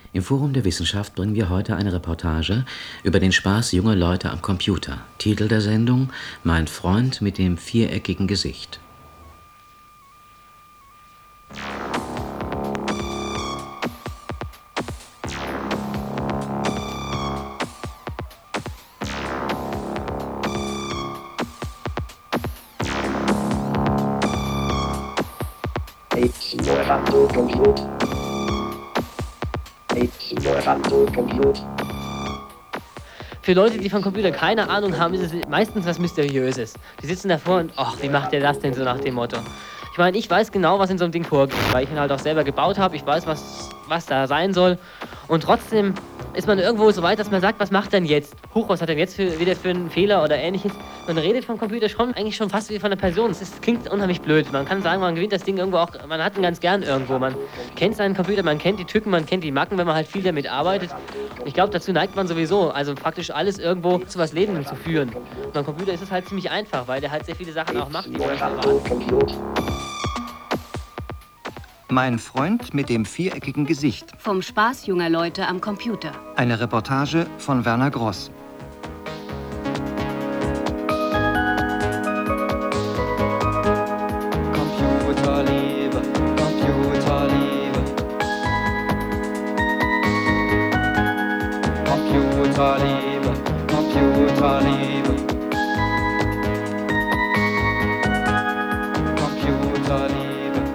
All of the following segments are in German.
Im Forum der Wissenschaft bringen wir heute eine Reportage über den Spaß junger Leute am Computer. Titel der Sendung: Mein Freund mit dem viereckigen Gesicht. Für Leute, die von Computern keine Ahnung haben, ist es meistens was Mysteriöses. Die sitzen davor und, ach, wie macht der das denn so nach dem Motto? Ich meine, ich weiß genau, was in so einem Ding vorgeht, weil ich ihn halt auch selber gebaut habe. Ich weiß, was da sein soll. Und trotzdem ist man irgendwo so weit, dass man sagt, was macht denn jetzt? Huch, was hat denn jetzt wieder für einen Fehler oder ähnliches? Man redet vom Computer eigentlich schon fast wie von einer Person. Das klingt unheimlich blöd. Man kann sagen, man gewinnt das Ding irgendwo auch, man hat ihn ganz gern irgendwo. Man kennt seinen Computer, man kennt die Tücken, man kennt die Macken, wenn man halt viel damit arbeitet. Ich glaube, dazu neigt man sowieso, also praktisch alles irgendwo zu was Lebendem zu führen. Und beim Computer ist es halt ziemlich einfach, weil der halt sehr viele Sachen auch macht, die man nicht erwartet. Mein Freund mit dem viereckigen Gesicht. Vom Spaß junger Leute am Computer. Eine Reportage von Werner Gross. Computerliebe, Computerliebe. Computerliebe, Computerliebe. Computerliebe.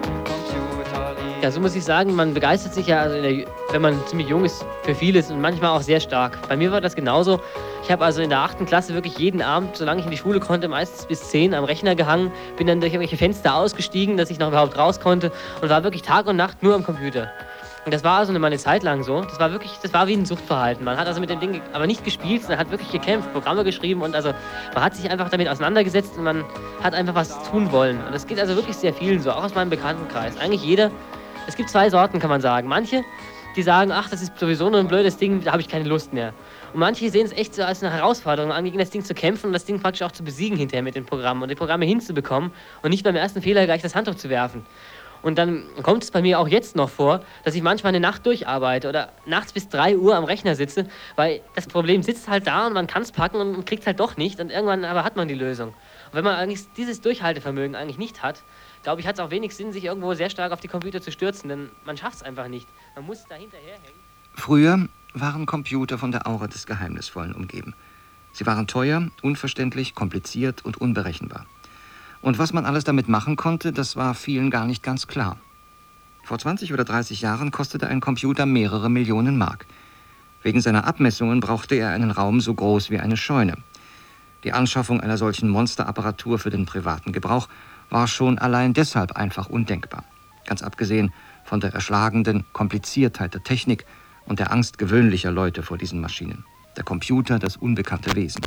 Ja, so muss ich sagen, man begeistert sich ja, also wenn man ziemlich jung ist, für vieles und manchmal auch sehr stark. Bei mir war das genauso. Ich habe also in der 8. Klasse wirklich jeden Abend, solange ich in die Schule konnte, meistens bis 10 am Rechner gehangen, bin dann durch irgendwelche Fenster ausgestiegen, dass ich noch überhaupt raus konnte und war wirklich Tag und Nacht nur am Computer. Und das war also mal eine Zeit lang so. Das war wie ein Suchtverhalten. Man hat also mit dem Ding aber nicht gespielt, sondern hat wirklich gekämpft, Programme geschrieben und also man hat sich einfach damit auseinandergesetzt und man hat einfach was tun wollen. Und das geht also wirklich sehr vielen so, auch aus meinem Bekanntenkreis. Eigentlich jeder. Es gibt 2 Sorten, kann man sagen. Manche, die sagen, ach, das ist sowieso nur ein blödes Ding, da habe ich keine Lust mehr. Und manche sehen es echt so als eine Herausforderung an, gegen das Ding zu kämpfen und das Ding praktisch auch zu besiegen hinterher mit den Programmen und die Programme hinzubekommen und nicht beim ersten Fehler gleich das Handtuch zu werfen. Und dann kommt es bei mir auch jetzt noch vor, dass ich manchmal eine Nacht durcharbeite oder nachts bis 3 Uhr am Rechner sitze, weil das Problem sitzt halt da und man kann es packen und kriegt es halt doch nicht und irgendwann aber hat man die Lösung. Und wenn man eigentlich dieses Durchhaltevermögen eigentlich nicht hat, glaube ich, hat es auch wenig Sinn, sich irgendwo sehr stark auf die Computer zu stürzen, denn man schafft es einfach nicht. Man muss da hinterherhängen. Früher waren Computer von der Aura des Geheimnisvollen umgeben. Sie waren teuer, unverständlich, kompliziert und unberechenbar. Und was man alles damit machen konnte, das war vielen gar nicht ganz klar. Vor 20 oder 30 Jahren kostete ein Computer mehrere Millionen Mark. Wegen seiner Abmessungen brauchte er einen Raum so groß wie eine Scheune. Die Anschaffung einer solchen Monsterapparatur für den privaten Gebrauch war schon allein deshalb einfach undenkbar. Ganz abgesehen von der erschlagenden Kompliziertheit der Technik und der Angst gewöhnlicher Leute vor diesen Maschinen. Der Computer, das unbekannte Wesen.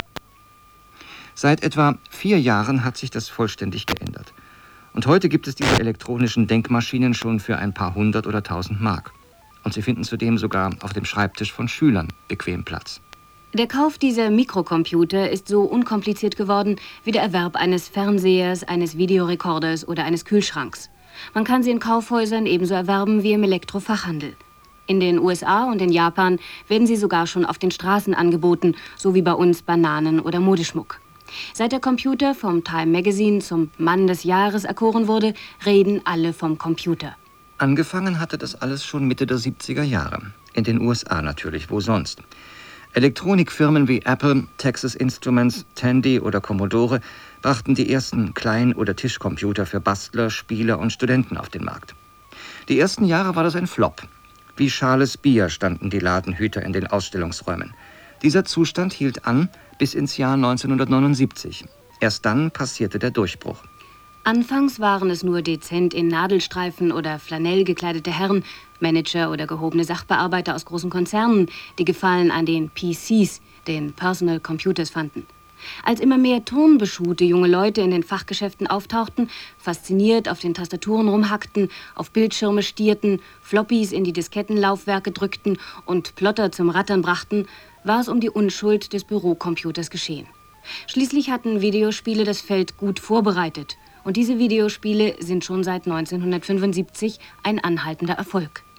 Seit etwa 4 Jahren hat sich das vollständig geändert. Und heute gibt es diese elektronischen Denkmaschinen schon für ein paar 100 oder 1000 Mark. Und sie finden zudem sogar auf dem Schreibtisch von Schülern bequem Platz. Der Kauf dieser Mikrocomputer ist so unkompliziert geworden wie der Erwerb eines Fernsehers, eines Videorekorders oder eines Kühlschranks. Man kann sie in Kaufhäusern ebenso erwerben wie im Elektrofachhandel. In den USA und in Japan werden sie sogar schon auf den Straßen angeboten, so wie bei uns Bananen oder Modeschmuck. Seit der Computer vom Time Magazine zum Mann des Jahres erkoren wurde, reden alle vom Computer. Angefangen hatte das alles schon Mitte der 70er Jahre. In den USA natürlich, wo sonst. Elektronikfirmen wie Apple, Texas Instruments, Tandy oder Commodore brachten die ersten Klein- oder Tischcomputer für Bastler, Spieler und Studenten auf den Markt. Die ersten Jahre war das ein Flop. Wie schales Bier standen die Ladenhüter in den Ausstellungsräumen. Dieser Zustand hielt an bis ins Jahr 1979. Erst dann passierte der Durchbruch. Anfangs waren es nur dezent in Nadelstreifen oder Flanell gekleidete Herren, Manager oder gehobene Sachbearbeiter aus großen Konzernen, die Gefallen an den PCs, den Personal Computers, fanden. Als immer mehr turnbeschuhte junge Leute in den Fachgeschäften auftauchten, fasziniert auf den Tastaturen rumhackten, auf Bildschirme stierten, Floppies in die Diskettenlaufwerke drückten und Plotter zum Rattern brachten, war es um die Unschuld des Bürocomputers geschehen. Schließlich hatten Videospiele das Feld gut vorbereitet. Und diese Videospiele sind schon seit 1975 ein anhaltender Erfolg.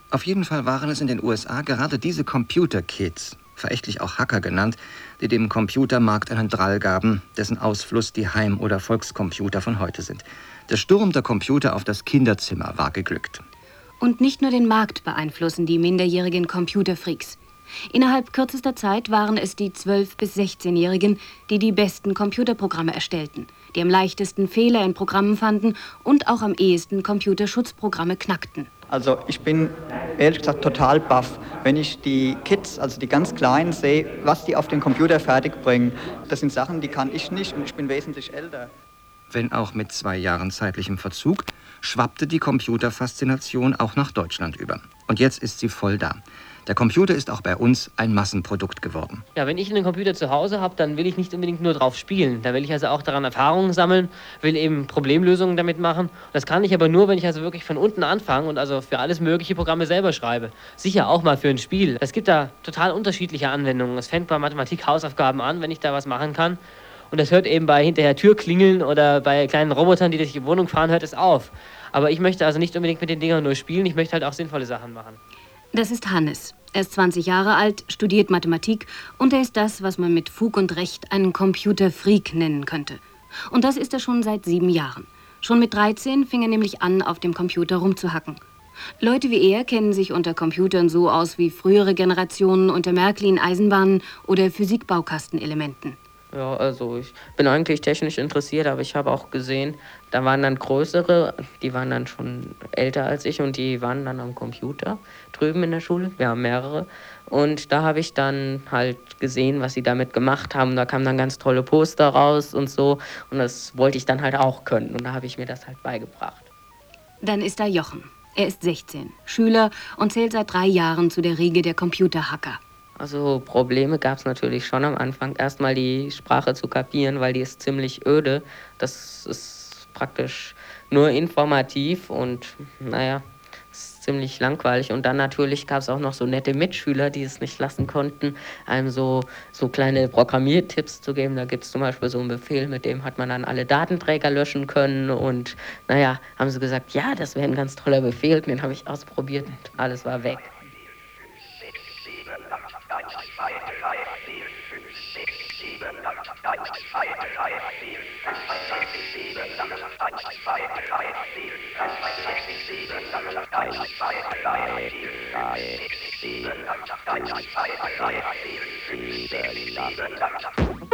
Auf jeden Fall waren es in den USA gerade diese Computer-Kids, verächtlich auch Hacker genannt, die dem Computermarkt einen Drall gaben, dessen Ausfluss die Heim- oder Volkscomputer von heute sind. Der Sturm der Computer auf das Kinderzimmer war geglückt. Und nicht nur den Markt beeinflussen die minderjährigen Computerfreaks. Innerhalb kürzester Zeit waren es die 12- bis 16-Jährigen, die die besten Computerprogramme erstellten, die am leichtesten Fehler in Programmen fanden und auch am ehesten Computerschutzprogramme knackten. Also ich bin ehrlich gesagt total baff, wenn ich die Kids, also die ganz Kleinen sehe, was die auf den Computer fertigbringen. Das sind Sachen, die kann ich nicht und ich bin wesentlich älter. Wenn auch mit 2 Jahren zeitlichem Verzug, schwappte die Computerfaszination auch nach Deutschland über. Und jetzt ist sie voll da. Der Computer ist auch bei uns ein Massenprodukt geworden. Ja, wenn ich einen Computer zu Hause habe, dann will ich nicht unbedingt nur drauf spielen. Da will ich also auch daran Erfahrungen sammeln, will eben Problemlösungen damit machen. Das kann ich aber nur, wenn ich also wirklich von unten anfange und also für alles mögliche Programme selber schreibe. Sicher auch mal für ein Spiel. Es gibt da total unterschiedliche Anwendungen. Es fängt bei Mathematik-Hausaufgaben an, wenn ich da was machen kann. Und das hört eben bei hinterher Türklingeln oder bei kleinen Robotern, die durch die Wohnung fahren, hört es auf. Aber ich möchte also nicht unbedingt mit den Dingern nur spielen, ich möchte halt auch sinnvolle Sachen machen. Das ist Hannes. Er ist 20 Jahre alt, studiert Mathematik und er ist das, was man mit Fug und Recht einen Computerfreak nennen könnte. Und das ist er schon seit 7 Jahren. Schon mit 13 fing er nämlich an, auf dem Computer rumzuhacken. Leute wie er kennen sich unter Computern so aus wie frühere Generationen unter Märklin-Eisenbahnen oder Physikbaukastenelementen. Ja, also ich bin eigentlich technisch interessiert, aber ich habe auch gesehen, da waren dann größere, die waren dann schon älter als ich und die waren dann am Computer drüben in der Schule. Wir haben mehrere. Und da habe ich dann halt gesehen, was sie damit gemacht haben. Da kamen dann ganz tolle Poster raus und so. Und das wollte ich dann halt auch können. Und da habe ich mir das halt beigebracht. Dann ist da Jochen. Er ist 16, Schüler und zählt seit 3 Jahren zu der Riege der Computerhacker. Also Probleme gab es natürlich schon am Anfang. Erstmal die Sprache zu kapieren, weil die ist ziemlich öde. Das ist praktisch nur informativ und naja, ist ziemlich langweilig. Und dann natürlich gab es auch noch so nette Mitschüler, die es nicht lassen konnten, einem so kleine Programmiertipps zu geben. Da gibt es zum Beispiel so einen Befehl, mit dem hat man dann alle Datenträger löschen können. Und naja, haben sie gesagt, ja, das wäre ein ganz toller Befehl. Den habe ich ausprobiert und alles war weg. 1, 2, 3, 4, 5, 6, 7, 8, 1, 2, 3, 4, 5, 6, 7, 8, 1, 2, 3, 4, 5, 6, 7, 8, 1, 2, 3, 4, 5, 6, 7, 8, 1, 2, 3, 4, 5, 6, 7, 8.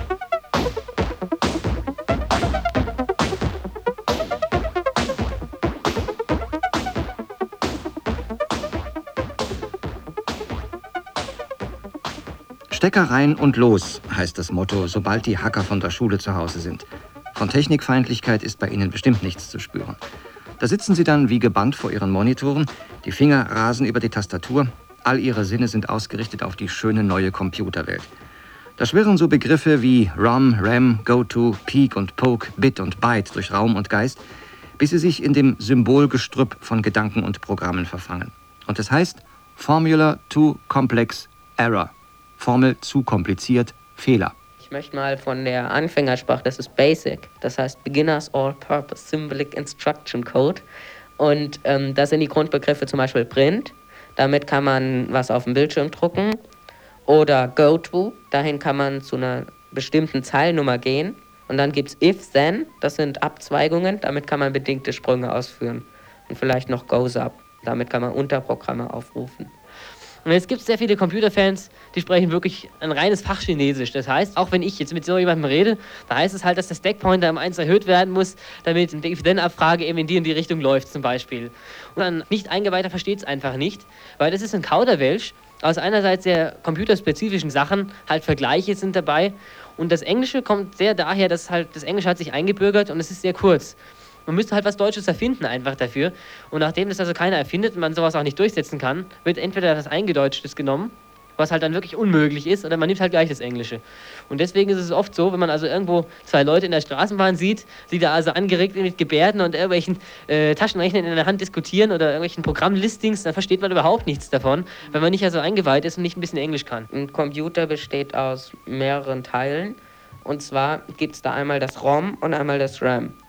Stecker rein und los, heißt das Motto, sobald die Hacker von der Schule zu Hause sind. Von Technikfeindlichkeit ist bei ihnen bestimmt nichts zu spüren. Da sitzen sie dann wie gebannt vor ihren Monitoren, die Finger rasen über die Tastatur, all ihre Sinne sind ausgerichtet auf die schöne neue Computerwelt. Da schwirren so Begriffe wie ROM, RAM, GoTo, Peek und Poke, Bit und Byte durch Raum und Geist, bis sie sich in dem Symbolgestrüpp von Gedanken und Programmen verfangen. Und es heißt Formula too complex, Error. Formel zu kompliziert, Fehler. Ich möchte mal von der Anfängersprache, das ist Basic, das heißt Beginners All-Purpose Symbolic Instruction Code. Und das sind die Grundbegriffe zum Beispiel Print, damit kann man was auf dem Bildschirm drucken. Oder GoTo, dahin kann man zu einer bestimmten Zeilennummer gehen. Und dann gibt es If-Then, das sind Abzweigungen, damit kann man bedingte Sprünge ausführen. Und vielleicht noch Goes-Up, damit kann man Unterprogramme aufrufen. Und jetzt gibt es sehr viele Computerfans, die sprechen wirklich ein reines Fachchinesisch. Das heißt, auch wenn ich jetzt mit so jemandem rede, da heißt es halt, dass der Stackpointer um 1 erhöht werden muss, damit die If-Then-Abfrage eben in die Richtung läuft zum Beispiel. Und ein Nicht-Eingeweihter versteht es einfach nicht, weil das ist ein Kauderwelsch aus einerseits sehr computerspezifischen Sachen, halt Vergleiche sind dabei. Und das Englische kommt sehr daher, dass halt das Englische hat sich eingebürgert und es ist sehr kurz. Man müsste halt was Deutsches erfinden einfach dafür. Und nachdem das also keiner erfindet und man sowas auch nicht durchsetzen kann, wird entweder das Eingedeutschtes genommen, was halt dann wirklich unmöglich ist, oder man nimmt halt gleich das Englische. Und deswegen ist es oft so, wenn man also irgendwo 2 Leute in der Straßenbahn sieht, die da also angeregt mit Gebärden und irgendwelchen Taschenrechnern in der Hand diskutieren oder irgendwelchen Programmlistings, dann versteht man überhaupt nichts davon, wenn man nicht also eingeweiht ist und nicht ein bisschen Englisch kann. Ein Computer besteht aus mehreren Teilen. Und zwar gibt es da einmal das ROM und einmal das RAM.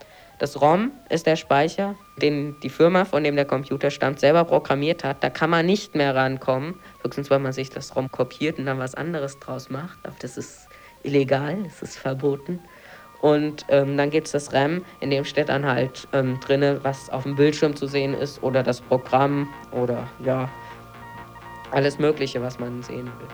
Das ROM ist der Speicher, den die Firma, von dem der Computer stammt, selber programmiert hat. Da kann man nicht mehr rankommen, höchstens weil man sich das ROM kopiert und dann was anderes draus macht. Aber das ist illegal, das ist verboten. Und dann gibt es das RAM, in dem steht dann halt drin, was auf dem Bildschirm zu sehen ist oder das Programm oder ja, alles Mögliche, was man sehen will.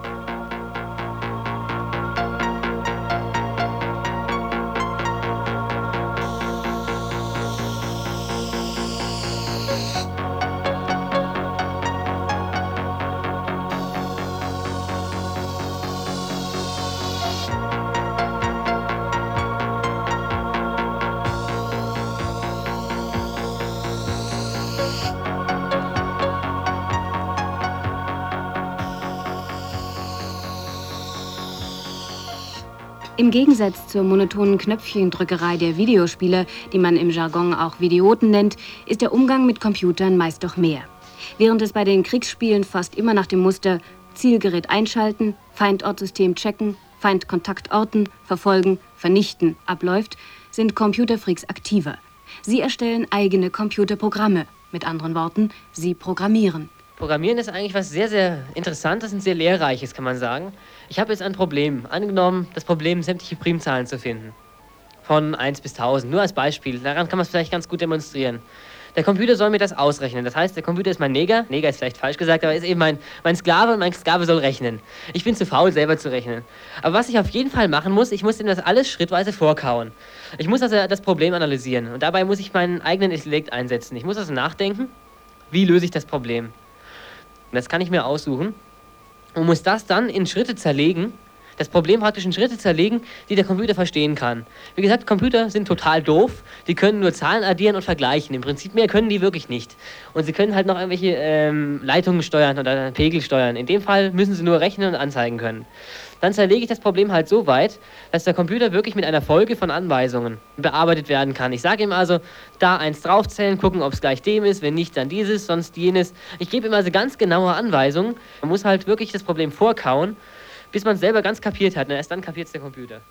Im Gegensatz zur monotonen Knöpfchendrückerei der Videospieler, die man im Jargon auch Videoten nennt, ist der Umgang mit Computern meist doch mehr. Während es bei den Kriegsspielen fast immer nach dem Muster Zielgerät einschalten, Feindortsystem checken, Feindkontakt orten, verfolgen, vernichten abläuft, sind Computerfreaks aktiver. Sie erstellen eigene Computerprogramme. Mit anderen Worten, sie programmieren. Programmieren ist eigentlich was sehr, sehr Interessantes und sehr Lehrreiches, kann man sagen. Ich habe jetzt ein Problem. Angenommen, das Problem, sämtliche Primzahlen zu finden. Von 1 bis 1000, nur als Beispiel. Daran kann man es vielleicht ganz gut demonstrieren. Der Computer soll mir das ausrechnen. Das heißt, der Computer ist mein Neger. Neger ist vielleicht falsch gesagt, aber ist eben mein Sklave und mein Sklave soll rechnen. Ich bin zu faul, selber zu rechnen. Aber was ich auf jeden Fall machen muss, ich muss ihm das alles schrittweise vorkauen. Ich muss also das Problem analysieren. Und dabei muss ich meinen eigenen Intellekt einsetzen. Ich muss also nachdenken, wie löse ich das Problem. Und das kann ich mir aussuchen und muss das dann in Schritte zerlegen, das Problem praktisch in Schritte zerlegen, die der Computer verstehen kann. Wie gesagt, Computer sind total doof, die können nur Zahlen addieren und vergleichen. Im Prinzip mehr können die wirklich nicht. Und sie können halt noch irgendwelche Leitungen steuern oder Pegel steuern. In dem Fall müssen sie nur rechnen und anzeigen können. Dann zerlege ich das Problem halt so weit, dass der Computer wirklich mit einer Folge von Anweisungen bearbeitet werden kann. Ich sage ihm also, da 1 draufzählen, gucken, ob es gleich dem ist, wenn nicht, dann dieses, sonst jenes. Ich gebe ihm also ganz genaue Anweisungen. Man muss halt wirklich das Problem vorkauen, bis man es selber ganz kapiert hat. Und erst dann kapiert es der Computer.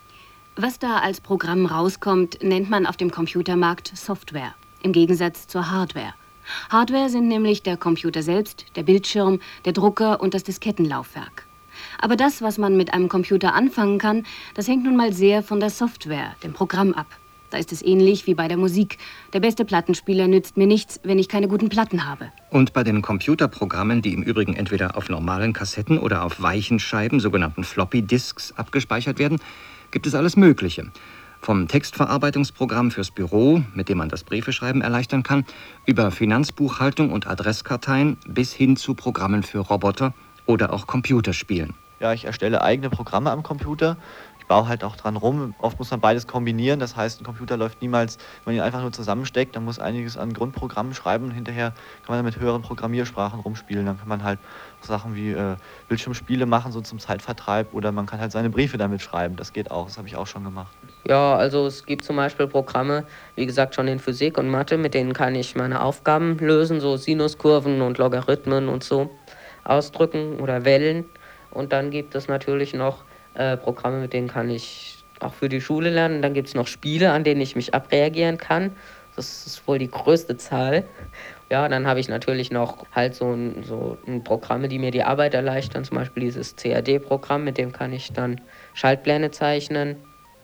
Was da als Programm rauskommt, nennt man auf dem Computermarkt Software, im Gegensatz zur Hardware. Hardware sind nämlich der Computer selbst, der Bildschirm, der Drucker und das Diskettenlaufwerk. Aber das, was man mit einem Computer anfangen kann, das hängt nun mal sehr von der Software, dem Programm ab. Da ist es ähnlich wie bei der Musik. Der beste Plattenspieler nützt mir nichts, wenn ich keine guten Platten habe. Und bei den Computerprogrammen, die im Übrigen entweder auf normalen Kassetten oder auf weichen Scheiben, sogenannten Floppy-Disks, abgespeichert werden, gibt es alles Mögliche. Vom Textverarbeitungsprogramm fürs Büro, mit dem man das Briefeschreiben erleichtern kann, über Finanzbuchhaltung und Adresskarteien bis hin zu Programmen für Roboter oder auch Computerspielen. Ja, ich erstelle eigene Programme am Computer. Ich baue halt auch dran rum. Oft muss man beides kombinieren. Das heißt, ein Computer läuft niemals, wenn man ihn einfach nur zusammensteckt. Dann muss einiges an Grundprogrammen schreiben und hinterher kann man dann mit höheren Programmiersprachen rumspielen. Dann kann man halt Sachen wie Bildschirmspiele machen, so zum Zeitvertreib. Oder man kann halt seine Briefe damit schreiben. Das geht auch. Das habe ich auch schon gemacht. Ja, also es gibt zum Beispiel Programme, wie gesagt, schon in Physik und Mathe, mit denen kann ich meine Aufgaben lösen, so Sinuskurven und Logarithmen und so ausdrücken oder Wellen. Und dann gibt es natürlich noch Programme, mit denen kann ich auch für die Schule lernen. Dann gibt es noch Spiele, an denen ich mich abreagieren kann. Das ist wohl die größte Zahl. Ja, dann habe ich natürlich noch halt so Programme, die mir die Arbeit erleichtern. Zum Beispiel dieses CAD-Programm, mit dem kann ich dann Schaltpläne zeichnen.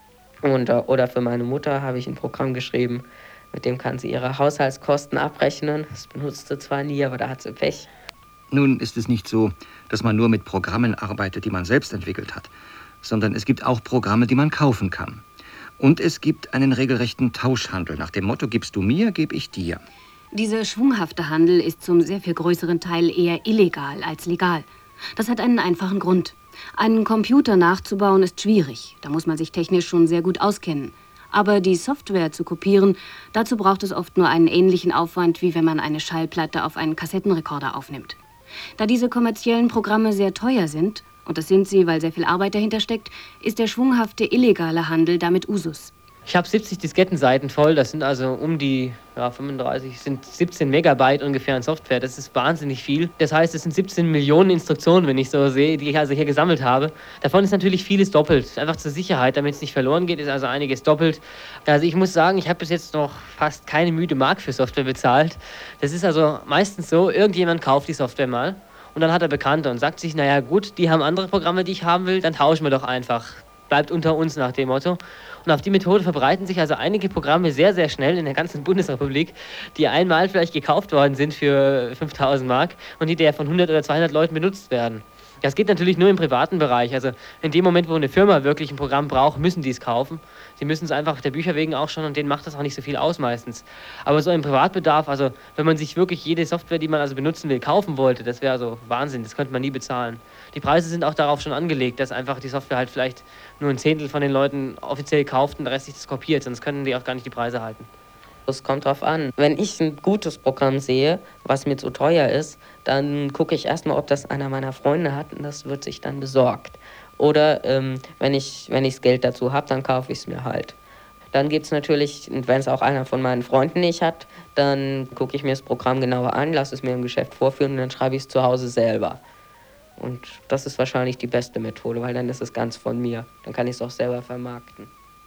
Oder für meine Mutter habe ich ein Programm geschrieben, mit dem kann sie ihre Haushaltskosten abrechnen. Das benutzt sie zwar nie, aber da hat sie Pech. Nun ist es nicht so, dass man nur mit Programmen arbeitet, die man selbst entwickelt hat, sondern es gibt auch Programme, die man kaufen kann. Und es gibt einen regelrechten Tauschhandel. Nach dem Motto, gibst du mir, gebe ich dir. Dieser schwunghafte Handel ist zum sehr viel größeren Teil eher illegal als legal. Das hat einen einfachen Grund. Einen Computer nachzubauen ist schwierig. Da muss man sich technisch schon sehr gut auskennen. Aber die Software zu kopieren, dazu braucht es oft nur einen ähnlichen Aufwand, wie wenn man eine Schallplatte auf einen Kassettenrekorder aufnimmt. Da diese kommerziellen Programme sehr teuer sind, und das sind sie, weil sehr viel Arbeit dahinter steckt, ist der schwunghafte illegale Handel damit Usus. Ich habe 70 Diskettenseiten voll, das sind also um die 35, sind 17 Megabyte ungefähr an Software. Das ist wahnsinnig viel. Das heißt, es sind 17 Millionen Instruktionen, wenn ich so sehe, die ich also hier gesammelt habe. Davon ist natürlich vieles doppelt. Einfach zur Sicherheit, damit es nicht verloren geht, ist also einiges doppelt. Also ich muss sagen, ich habe bis jetzt noch fast keine müde Mark für Software bezahlt. Das ist also meistens so, irgendjemand kauft die Software mal und dann hat er Bekannte und sagt sich, naja gut, die haben andere Programme, die ich haben will, dann tauschen wir doch einfach. Bleibt unter uns nach dem Motto. Und auf die Methode verbreiten sich also einige Programme sehr, sehr schnell in der ganzen Bundesrepublik, die einmal vielleicht gekauft worden sind für 5.000 Mark und die von 100 oder 200 Leuten benutzt werden. Das geht natürlich nur im privaten Bereich. Also in dem Moment, wo eine Firma wirklich ein Programm braucht, müssen die es kaufen. Sie müssen es einfach der Bücher wegen auch schon und denen macht das auch nicht so viel aus meistens. Aber so im Privatbedarf, also wenn man sich wirklich jede Software, die man also benutzen will, kaufen wollte, das wäre also Wahnsinn, das könnte man nie bezahlen. Die Preise sind auch darauf schon angelegt, dass einfach die Software halt vielleicht nur ein Zehntel von den Leuten offiziell kauft und der Rest sich das kopiert, sonst können die auch gar nicht die Preise halten. Es kommt drauf an. Wenn ich ein gutes Programm sehe, was mir zu teuer ist, dann gucke ich erstmal, ob das einer meiner Freunde hat und das wird sich dann besorgt. Oder wenn ich das Geld dazu habe, dann kaufe ich es mir halt. Dann gibt es natürlich, wenn es auch einer von meinen Freunden nicht hat, dann gucke ich mir das Programm genauer an, lasse es mir im Geschäft vorführen und dann schreibe ich es zu Hause selber. Und das ist wahrscheinlich die beste Methode, weil dann ist es ganz von mir. Dann kann ich es auch selber vermarkten.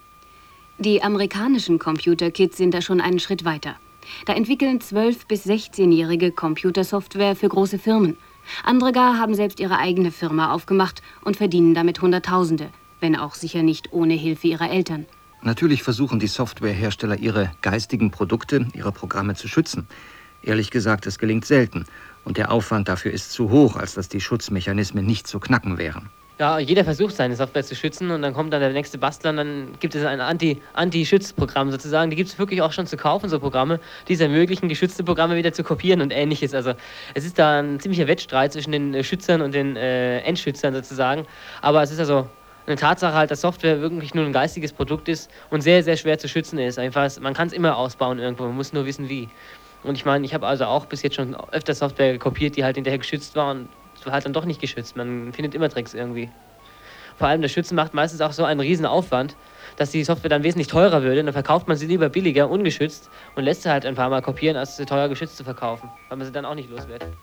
Die amerikanischen Computerkids sind da schon einen Schritt weiter. Da entwickeln 12- bis 16-Jährige Computersoftware für große Firmen. Andere gar haben selbst ihre eigene Firma aufgemacht und verdienen damit Hunderttausende, wenn auch sicher nicht ohne Hilfe ihrer Eltern. Natürlich versuchen die Softwarehersteller, ihre geistigen Produkte, ihre Programme zu schützen. Ehrlich gesagt, es gelingt selten. Und der Aufwand dafür ist zu hoch, als dass die Schutzmechanismen nicht zu knacken wären. Ja, jeder versucht, seine Software zu schützen und dann kommt dann der nächste Bastler und dann gibt es ein Anti-Schützprogramm sozusagen. Die gibt es wirklich auch schon zu kaufen, so Programme, die es ermöglichen, geschützte Programme wieder zu kopieren und Ähnliches. Also es ist da ein ziemlicher Wettstreit zwischen den Schützern und den Endschützern sozusagen. Aber es ist also eine Tatsache halt, dass Software wirklich nur ein geistiges Produkt ist und sehr, sehr schwer zu schützen ist. Einfach, man kann es immer ausbauen irgendwo, man muss nur wissen, wie. Und ich meine, ich habe also auch bis jetzt schon öfter Software kopiert, die halt hinterher geschützt war und halt dann doch nicht geschützt. Man findet immer Tricks irgendwie. Vor allem das Schützen macht meistens auch so einen riesen Aufwand, dass die Software dann wesentlich teurer würde. Und dann verkauft man sie lieber billiger, ungeschützt und lässt sie halt ein paar Mal kopieren, als sie teuer geschützt zu verkaufen, weil man sie dann auch nicht los wird.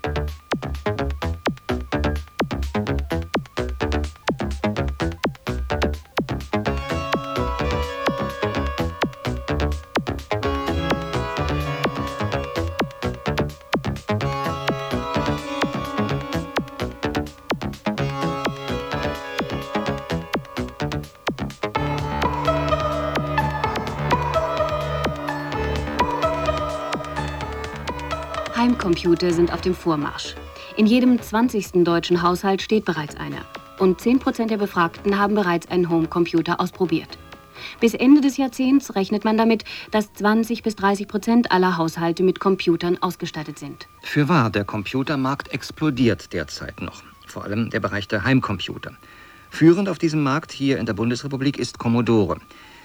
Heimcomputer sind auf dem Vormarsch. In jedem 20. deutschen Haushalt steht bereits einer. Und 10% der Befragten haben bereits einen Homecomputer ausprobiert. Bis Ende des Jahrzehnts rechnet man damit, dass 20 bis 30% aller Haushalte mit Computern ausgestattet sind. Fürwahr, der Computermarkt explodiert derzeit noch. Vor allem der Bereich der Heimcomputer. Führend auf diesem Markt hier in der Bundesrepublik ist Commodore.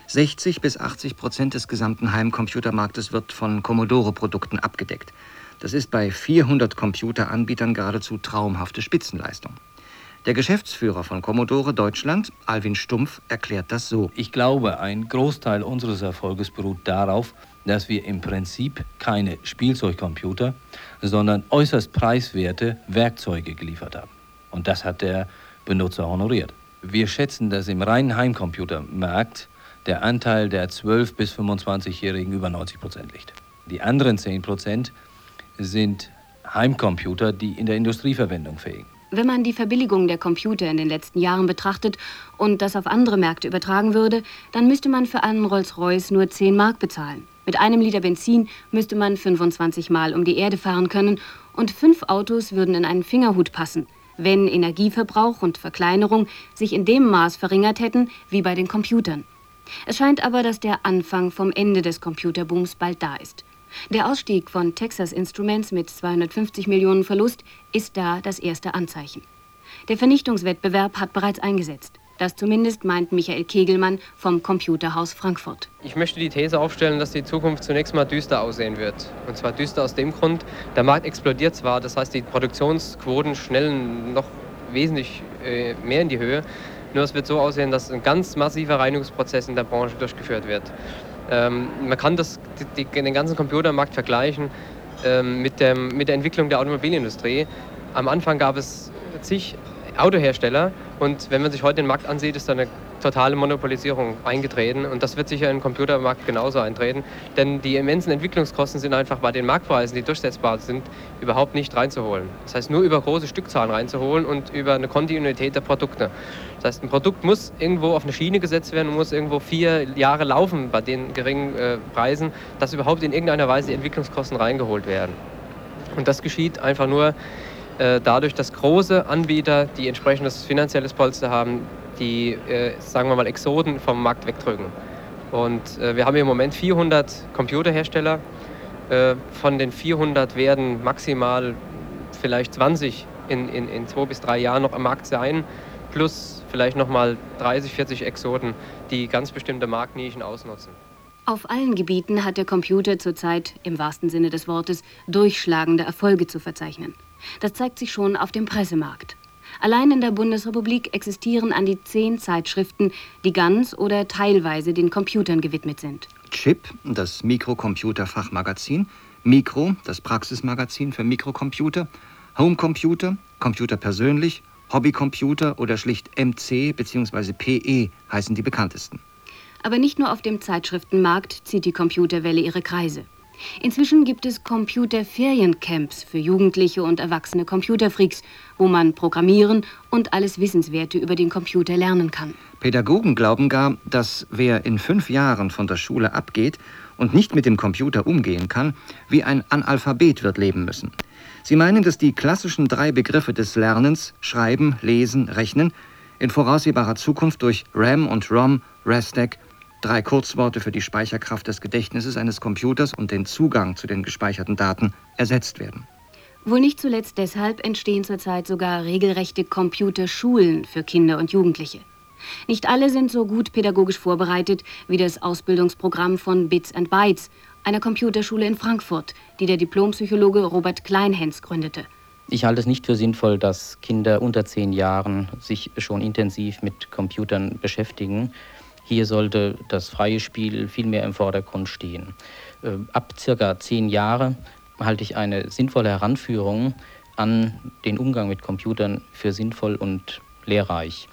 60 bis 80% des gesamten Heimcomputermarktes wird von Commodore-Produkten abgedeckt. Das ist bei 400 Computeranbietern geradezu traumhafte Spitzenleistung. Der Geschäftsführer von Commodore Deutschland, Alwin Stumpf, erklärt das so. Ich glaube, ein Großteil unseres Erfolges beruht darauf, dass wir im Prinzip keine Spielzeugcomputer, sondern äußerst preiswerte Werkzeuge geliefert haben. Und das hat der Benutzer honoriert. Wir schätzen, dass im reinen Heimcomputermarkt der Anteil der 12- bis 25-Jährigen über 90% liegt. Die anderen 10% sind Heimcomputer, die in der Industrieverwendung fähigen. Wenn man die Verbilligung der Computer in den letzten Jahren betrachtet und das auf andere Märkte übertragen würde, dann müsste man für einen Rolls-Royce nur 10 Mark bezahlen. Mit einem Liter Benzin müsste man 25 Mal um die Erde fahren können und 5 Autos würden in einen Fingerhut passen, wenn Energieverbrauch und Verkleinerung sich in dem Maß verringert hätten wie bei den Computern. Es scheint aber, dass der Anfang vom Ende des Computerbooms bald da ist. Der Ausstieg von Texas Instruments mit 250 Millionen Verlust ist da das erste Anzeichen. Der Vernichtungswettbewerb hat bereits eingesetzt. Das zumindest meint Michael Kegelmann vom Computerhaus Frankfurt. Ich möchte die These aufstellen, dass die Zukunft zunächst mal düster aussehen wird. Und zwar düster aus dem Grund, der Markt explodiert zwar, das heißt die Produktionsquoten schnellen noch wesentlich mehr in die Höhe. Nur es wird so aussehen, dass ein ganz massiver Reinigungsprozess in der Branche durchgeführt wird. Man kann den ganzen Computermarkt vergleichen mit der Entwicklung der Automobilindustrie. Am Anfang gab es zig Autohersteller und wenn man sich heute den Markt ansieht, ist da eine totale Monopolisierung eingetreten und das wird sicher im Computermarkt genauso eintreten, denn die immensen Entwicklungskosten sind einfach bei den Marktpreisen, die durchsetzbar sind, überhaupt nicht reinzuholen. Das heißt, nur über große Stückzahlen reinzuholen und über eine Kontinuität der Produkte. Das heißt, ein Produkt muss irgendwo auf eine Schiene gesetzt werden und muss irgendwo 4 Jahre laufen bei den geringen Preisen, dass überhaupt in irgendeiner Weise die Entwicklungskosten reingeholt werden. Und das geschieht einfach nur dadurch, dass große Anbieter, die entsprechendes finanzielles Polster haben, die, sagen wir mal, Exoten vom Markt wegdrücken. Und wir haben im Moment 400 Computerhersteller. Von den 400 werden maximal vielleicht 20 in 2 bis 3 Jahren noch am Markt sein, plus vielleicht nochmal 30, 40 Exoten, die ganz bestimmte Marktnischen ausnutzen. Auf allen Gebieten hat der Computer zurzeit, im wahrsten Sinne des Wortes, durchschlagende Erfolge zu verzeichnen. Das zeigt sich schon auf dem Pressemarkt. Allein in der Bundesrepublik existieren an die 10 Zeitschriften, die ganz oder teilweise den Computern gewidmet sind. Chip, das Mikrocomputer-Fachmagazin, Mikro, das Praxismagazin für Mikrocomputer, Homecomputer, Computer persönlich, Hobbycomputer oder schlicht MC bzw. PE heißen die bekanntesten. Aber nicht nur auf dem Zeitschriftenmarkt zieht die Computerwelle ihre Kreise. Inzwischen gibt es Computerferiencamps für Jugendliche und erwachsene Computerfreaks, wo man programmieren und alles Wissenswerte über den Computer lernen kann. Pädagogen glauben gar, dass wer in 5 Jahren von der Schule abgeht und nicht mit dem Computer umgehen kann, wie ein Analphabet wird leben müssen. Sie meinen, dass die klassischen 3 Begriffe des Lernens, Schreiben, Lesen, Rechnen, in voraussehbarer Zukunft durch RAM und ROM, RESTEC, 3 Kurzworte für die Speicherkraft des Gedächtnisses eines Computers und den Zugang zu den gespeicherten Daten, ersetzt werden. Wohl nicht zuletzt deshalb entstehen zurzeit sogar regelrechte Computerschulen für Kinder und Jugendliche. Nicht alle sind so gut pädagogisch vorbereitet wie das Ausbildungsprogramm von Bits and Bytes, einer Computerschule in Frankfurt, die der Diplompsychologe Robert Kleinhens gründete. Ich halte es nicht für sinnvoll, dass Kinder unter 10 Jahren sich schon intensiv mit Computern beschäftigen. Hier sollte das freie Spiel viel mehr im Vordergrund stehen. Ab circa 10 Jahre halte ich eine sinnvolle Heranführung an den Umgang mit Computern für sinnvoll und lehrreich.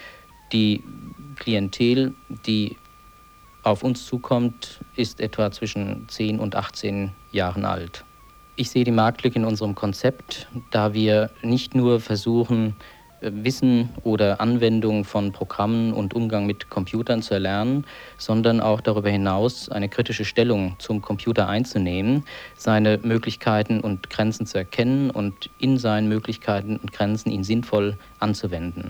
Die Klientel, die auf uns zukommt, ist etwa zwischen 10 und 18 Jahren alt. Ich sehe die Marktlücke in unserem Konzept, da wir nicht nur versuchen, Wissen oder Anwendung von Programmen und Umgang mit Computern zu erlernen, sondern auch darüber hinaus eine kritische Stellung zum Computer einzunehmen, seine Möglichkeiten und Grenzen zu erkennen und in seinen Möglichkeiten und Grenzen ihn sinnvoll anzuwenden.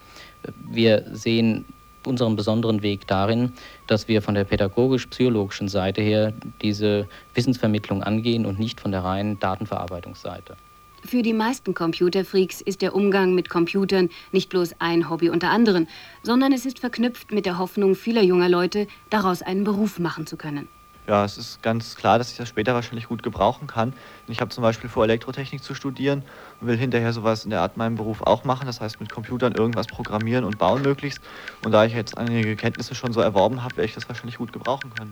Wir sehen unseren besonderen Weg darin, dass wir von der pädagogisch-psychologischen Seite her diese Wissensvermittlung angehen und nicht von der reinen Datenverarbeitungsseite. Für die meisten Computerfreaks ist der Umgang mit Computern nicht bloß ein Hobby unter anderen, sondern es ist verknüpft mit der Hoffnung vieler junger Leute, daraus einen Beruf machen zu können. Ja, es ist ganz klar, dass ich das später wahrscheinlich gut gebrauchen kann. Ich habe zum Beispiel vor, Elektrotechnik zu studieren und will hinterher sowas in der Art meinem Beruf auch machen. Das heißt, mit Computern irgendwas programmieren und bauen möglichst. Und da ich jetzt einige Kenntnisse schon so erworben habe, werde ich das wahrscheinlich gut gebrauchen können.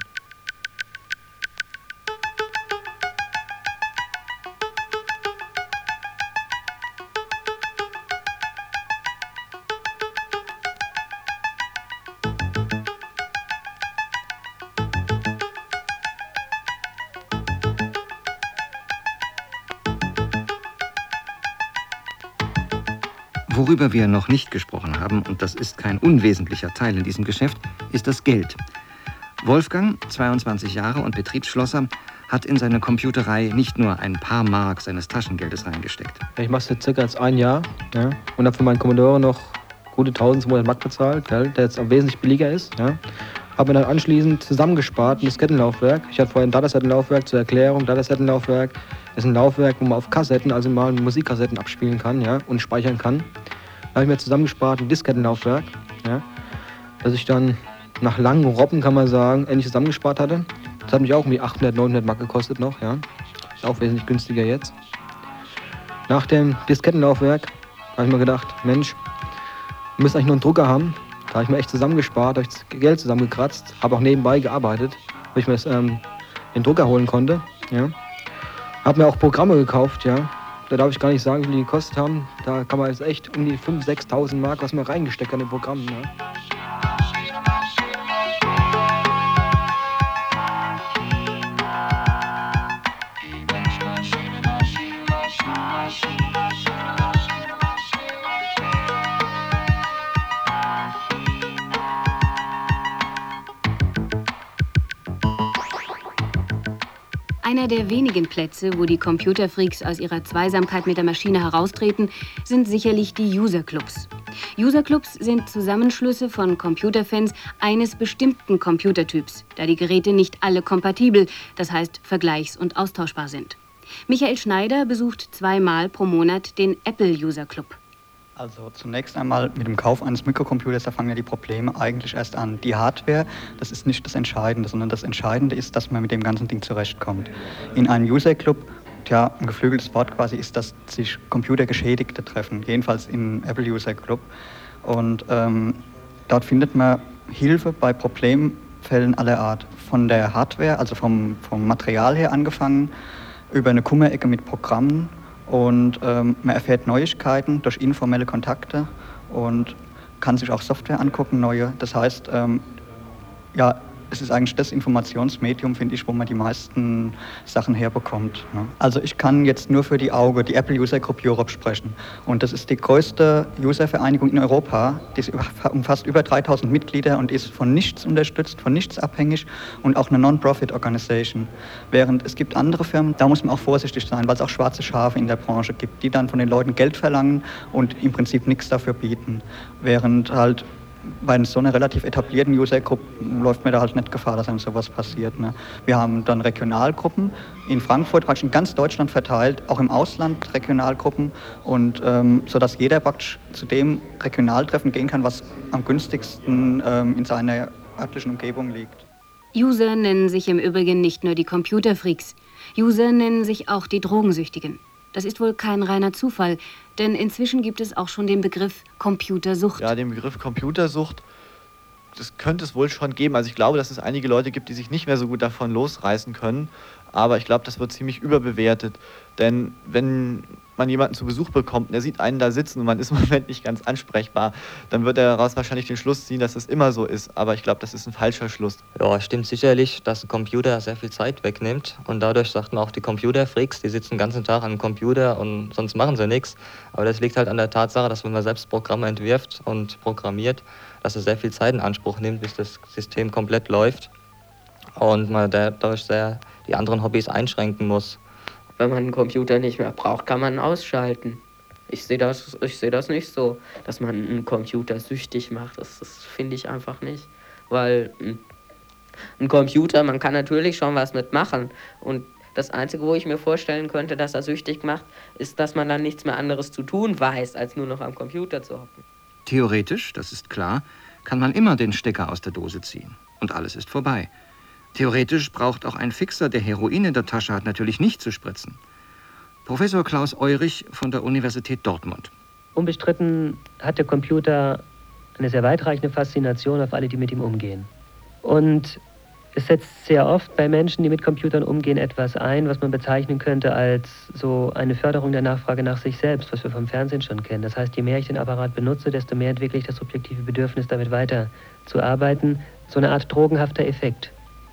Worüber wir noch nicht gesprochen haben, und das ist kein unwesentlicher Teil in diesem Geschäft, ist das Geld. Wolfgang, 22 Jahre und Betriebsschlosser, hat in seine Computerei nicht nur ein paar Mark seines Taschengeldes reingesteckt. Ich mache es jetzt circa jetzt 1 Jahr, ja, und habe für meinen Commodore noch gute 1200 Mark bezahlt, gell, der jetzt auch wesentlich billiger ist. Ja. Habe mir dann anschließend zusammengespart ein Diskettenlaufwerk. Ich hatte vorher ein Datasettenlaufwerk zur Erklärung. Datasettenlaufwerk ist ein Laufwerk, wo man auf Kassetten, also mal Musikkassetten abspielen kann, ja, und speichern kann. Da habe ich mir zusammengespart ein Diskettenlaufwerk, ja, das ich dann nach langen Robben, kann man sagen, endlich zusammengespart hatte. Das hat mich auch um die 800, 900 Mark gekostet noch, ja. Ist auch wesentlich günstiger jetzt. Nach dem Diskettenlaufwerk habe ich mir gedacht, Mensch, Wir müssen eigentlich nur einen Drucker haben. Da habe ich mir echt zusammengespart, habe ich Geld zusammengekratzt, habe auch nebenbei gearbeitet, weil ich mir den Drucker holen konnte. Ja. Habe mir auch Programme gekauft, ja. Da darf ich gar nicht sagen, wie viel die gekostet haben. Da kann man jetzt echt um die 5.000, 6.000 Mark, was man reingesteckt hat in den Programmen. Ja. Einer der wenigen Plätze, wo die Computerfreaks aus ihrer Zweisamkeit mit der Maschine heraustreten, sind sicherlich die User-Clubs. User-Clubs sind Zusammenschlüsse von Computerfans eines bestimmten Computertyps, da die Geräte nicht alle kompatibel, das heißt vergleichs- und austauschbar sind. Michael Schneider besucht 2-mal pro Monat den Apple User-Club. Also zunächst einmal mit dem Kauf eines Mikrocomputers, da fangen ja die Probleme eigentlich erst an. Die Hardware, das ist nicht das Entscheidende, sondern das Entscheidende ist, dass man mit dem ganzen Ding zurechtkommt. In einem User-Club, ja, ein geflügeltes Wort quasi, ist, dass sich Computergeschädigte treffen, jedenfalls im Apple User-Club. Und dort findet man Hilfe bei Problemfällen aller Art. Von der Hardware, also vom Material her angefangen, über eine Kummerecke mit Programmen. Und man erfährt Neuigkeiten durch informelle Kontakte und kann sich auch Software angucken, neue. Das heißt, ja, es ist eigentlich das Informationsmedium, finde ich, wo man die meisten Sachen herbekommt. Ne? Also ich kann jetzt nur für die Apple User Group Europe sprechen. Und das ist die größte Uservereinigung in Europa. Die umfasst über 3000 Mitglieder und ist von nichts unterstützt, von nichts abhängig und auch eine Non-Profit-Organisation. Während es gibt andere Firmen, da muss man auch vorsichtig sein, weil es auch schwarze Schafe in der Branche gibt, die dann von den Leuten Geld verlangen und im Prinzip nichts dafür bieten. Während halt bei so einer relativ etablierten User-Group läuft mir da halt nicht Gefahr, dass einem sowas passiert. Ne? Wir haben dann Regionalgruppen in Frankfurt, praktisch in ganz Deutschland verteilt, auch im Ausland Regionalgruppen und sodass jeder praktisch zu dem Regionaltreffen gehen kann, was am günstigsten in seiner örtlichen Umgebung liegt. User nennen sich im Übrigen nicht nur die Computerfreaks. User nennen sich auch die Drogensüchtigen. Das ist wohl kein reiner Zufall, denn inzwischen gibt es auch schon den Begriff Computersucht. Ja, den Begriff Computersucht, das könnte es wohl schon geben. Also ich glaube, dass es einige Leute gibt, die sich nicht mehr so gut davon losreißen können. Aber ich glaube, das wird ziemlich überbewertet. Denn wenn man jemanden zu Besuch bekommt und der sieht einen da sitzen und man ist im Moment nicht ganz ansprechbar, dann wird er daraus wahrscheinlich den Schluss ziehen, dass es immer so ist. Aber ich glaube, das ist ein falscher Schluss. Ja, stimmt sicherlich, dass ein Computer sehr viel Zeit wegnimmt. Und dadurch sagten auch die Computerfreaks, die sitzen den ganzen Tag an einem Computer und sonst machen sie nichts. Aber das liegt halt an der Tatsache, dass wenn man selbst Programme entwirft und programmiert, dass es sehr viel Zeit in Anspruch nimmt, bis das System komplett läuft. Und man dadurch sehr die anderen Hobbys einschränken muss. Wenn man einen Computer nicht mehr braucht, kann man ihn ausschalten. Ich sehe das nicht so, dass man einen Computer süchtig macht. Das finde ich einfach nicht. Weil ein Computer, man kann natürlich schon was mitmachen. Und das Einzige, wo ich mir vorstellen könnte, dass er süchtig macht, ist, dass man dann nichts mehr anderes zu tun weiß, als nur noch am Computer zu hocken. Theoretisch, das ist klar, kann man immer den Stecker aus der Dose ziehen. Und alles ist vorbei. Theoretisch braucht auch ein Fixer, der Heroin in der Tasche hat, natürlich nicht zu spritzen. Professor Klaus Eurich von der Universität Dortmund. Unbestritten hat der Computer eine sehr weitreichende Faszination auf alle, die mit ihm umgehen. Und es setzt sehr oft bei Menschen, die mit Computern umgehen, etwas ein, was man bezeichnen könnte als so eine Förderung der Nachfrage nach sich selbst, was wir vom Fernsehen schon kennen. Das heißt, je mehr ich den Apparat benutze, desto mehr entwickle ich das subjektive Bedürfnis, damit weiterzuarbeiten. So eine Art drogenhafter Effekt.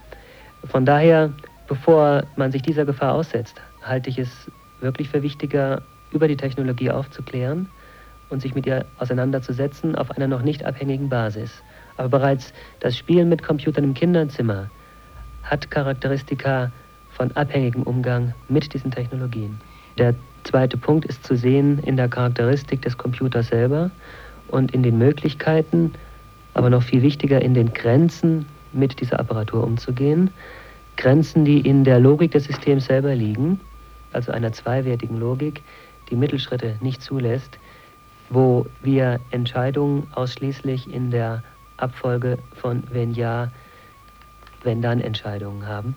Von daher, bevor man sich dieser Gefahr aussetzt, halte ich es wirklich für wichtiger, über die Technologie aufzuklären und sich mit ihr auseinanderzusetzen auf einer noch nicht abhängigen Basis. Aber bereits das Spielen mit Computern im Kinderzimmer hat Charakteristika von abhängigem Umgang mit diesen Technologien. Der zweite Punkt ist zu sehen in der Charakteristik des Computers selber und in den Möglichkeiten, aber noch viel wichtiger in den Grenzen, mit dieser Apparatur umzugehen. Grenzen, die in der Logik des Systems selber liegen, also einer zweiwertigen Logik, die Mittelschritte nicht zulässt, wo wir Entscheidungen ausschließlich in der Abfolge von wenn ja, wenn dann Entscheidungen haben.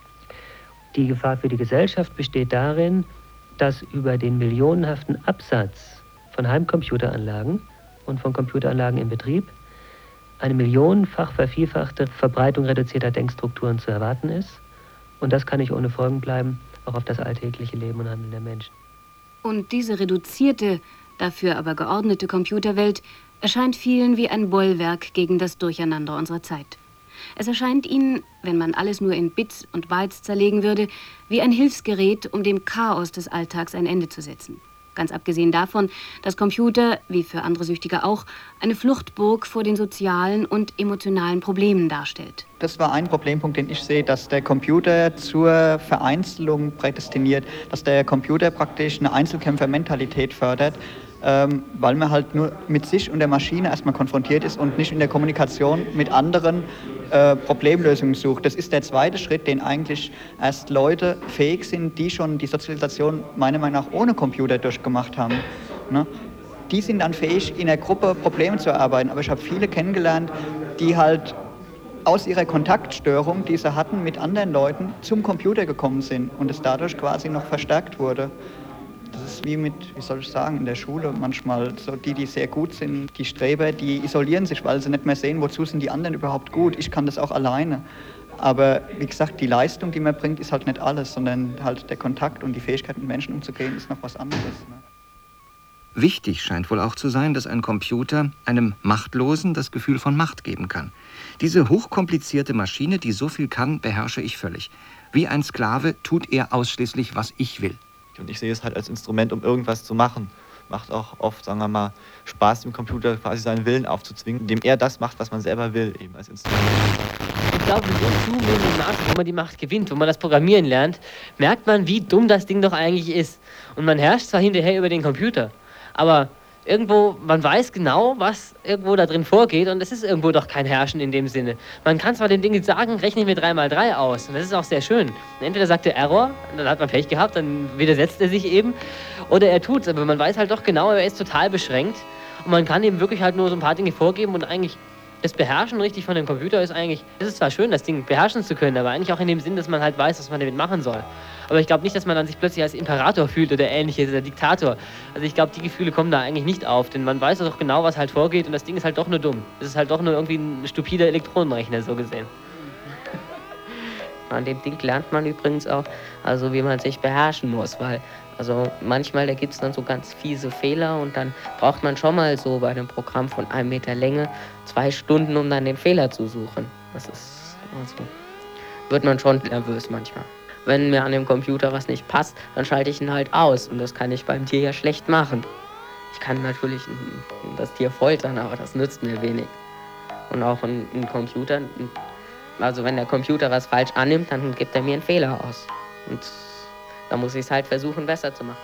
Die Gefahr für die Gesellschaft besteht darin, dass über den millionenhaften Absatz von Heimcomputeranlagen und von Computeranlagen im Betrieb eine millionenfach vervielfachte Verbreitung reduzierter Denkstrukturen zu erwarten ist. Und das kann nicht ohne Folgen bleiben, auch auf das alltägliche Leben und Handeln der Menschen. Und diese reduzierte, dafür aber geordnete Computerwelt erscheint vielen wie ein Bollwerk gegen das Durcheinander unserer Zeit. Es erscheint ihnen, wenn man alles nur in Bits und Bytes zerlegen würde, wie ein Hilfsgerät, um dem Chaos des Alltags ein Ende zu setzen. Ganz abgesehen davon, dass Computer, wie für andere Süchtige auch, eine Fluchtburg vor den sozialen und emotionalen Problemen darstellt. Das war ein Problempunkt, den ich sehe, dass der Computer zur Vereinzelung prädestiniert, dass der Computer praktisch eine Einzelkämpfermentalität fördert, weil man halt nur mit sich und der Maschine erstmal konfrontiert ist und nicht in der Kommunikation mit anderen Problemlösungen sucht. Das ist der zweite Schritt, den eigentlich erst Leute fähig sind, die schon die Sozialisation meiner Meinung nach ohne Computer durchgemacht haben. Ne? Die sind dann fähig, in der Gruppe Probleme zu erarbeiten. Aber ich habe viele kennengelernt, die halt aus ihrer Kontaktstörung, die sie hatten mit anderen Leuten, zum Computer gekommen sind und es dadurch quasi noch verstärkt wurde. Das ist wie mit, wie soll ich sagen, in der Schule manchmal. So die sehr gut sind, die Streber, die isolieren sich, weil sie nicht mehr sehen, wozu sind die anderen überhaupt gut. Ich kann das auch alleine. Aber wie gesagt, die Leistung, die man bringt, ist halt nicht alles, sondern halt der Kontakt und die Fähigkeit, mit Menschen umzugehen, ist noch was anderes. Ne? Wichtig scheint wohl auch zu sein, dass ein Computer einem Machtlosen das Gefühl von Macht geben kann. Diese hochkomplizierte Maschine, die so viel kann, beherrsche ich völlig. Wie ein Sklave tut er ausschließlich, was ich will. Und ich sehe es halt als Instrument, um irgendwas zu machen. Macht auch oft, sagen wir mal, Spaß, dem Computer quasi seinen Willen aufzuzwingen, indem er das macht, was man selber will, eben als Instrument. Ich glaube, mit so zunehmendem Maße, wo man die Macht gewinnt, wo man das Programmieren lernt, merkt man, wie dumm das Ding doch eigentlich ist. Und man herrscht zwar hinterher über den Computer, aber irgendwo, man weiß genau, was irgendwo da drin vorgeht und es ist irgendwo doch kein Herrschen in dem Sinne. Man kann zwar den Dingen sagen, rechne mir 3x3 aus und das ist auch sehr schön. Und entweder sagt er Error, dann hat man Pech gehabt, dann widersetzt er sich eben, oder er tut's, aber man weiß halt doch genau, er ist total beschränkt und man kann ihm wirklich halt nur so ein paar Dinge vorgeben und eigentlich das Beherrschen richtig von dem Computer ist eigentlich, es ist zwar schön, das Ding beherrschen zu können, aber eigentlich auch in dem Sinn, dass man halt weiß, was man damit machen soll. Aber ich glaube nicht, dass man dann sich plötzlich als Imperator fühlt oder ähnliches, oder Diktator. Also ich glaube, die Gefühle kommen da eigentlich nicht auf, denn man weiß doch genau, was halt vorgeht und das Ding ist halt doch nur dumm. Es ist halt doch nur irgendwie ein stupider Elektronenrechner, so gesehen. An dem Ding lernt man übrigens auch, also wie man sich beherrschen muss, weil also manchmal, da gibt es dann so ganz fiese Fehler und dann braucht man schon mal so bei einem Programm von 1 Meter Länge 2 Stunden, um dann den Fehler zu suchen. Das ist, also, wird man schon nervös manchmal. Wenn mir an dem Computer was nicht passt, dann schalte ich ihn halt aus und das kann ich beim Tier ja schlecht machen. Ich kann natürlich das Tier foltern, aber das nützt mir wenig. Und auch ein Computer, also wenn der Computer was falsch annimmt, dann gibt er mir einen Fehler aus. Und da muss ich es halt versuchen, besser zu machen.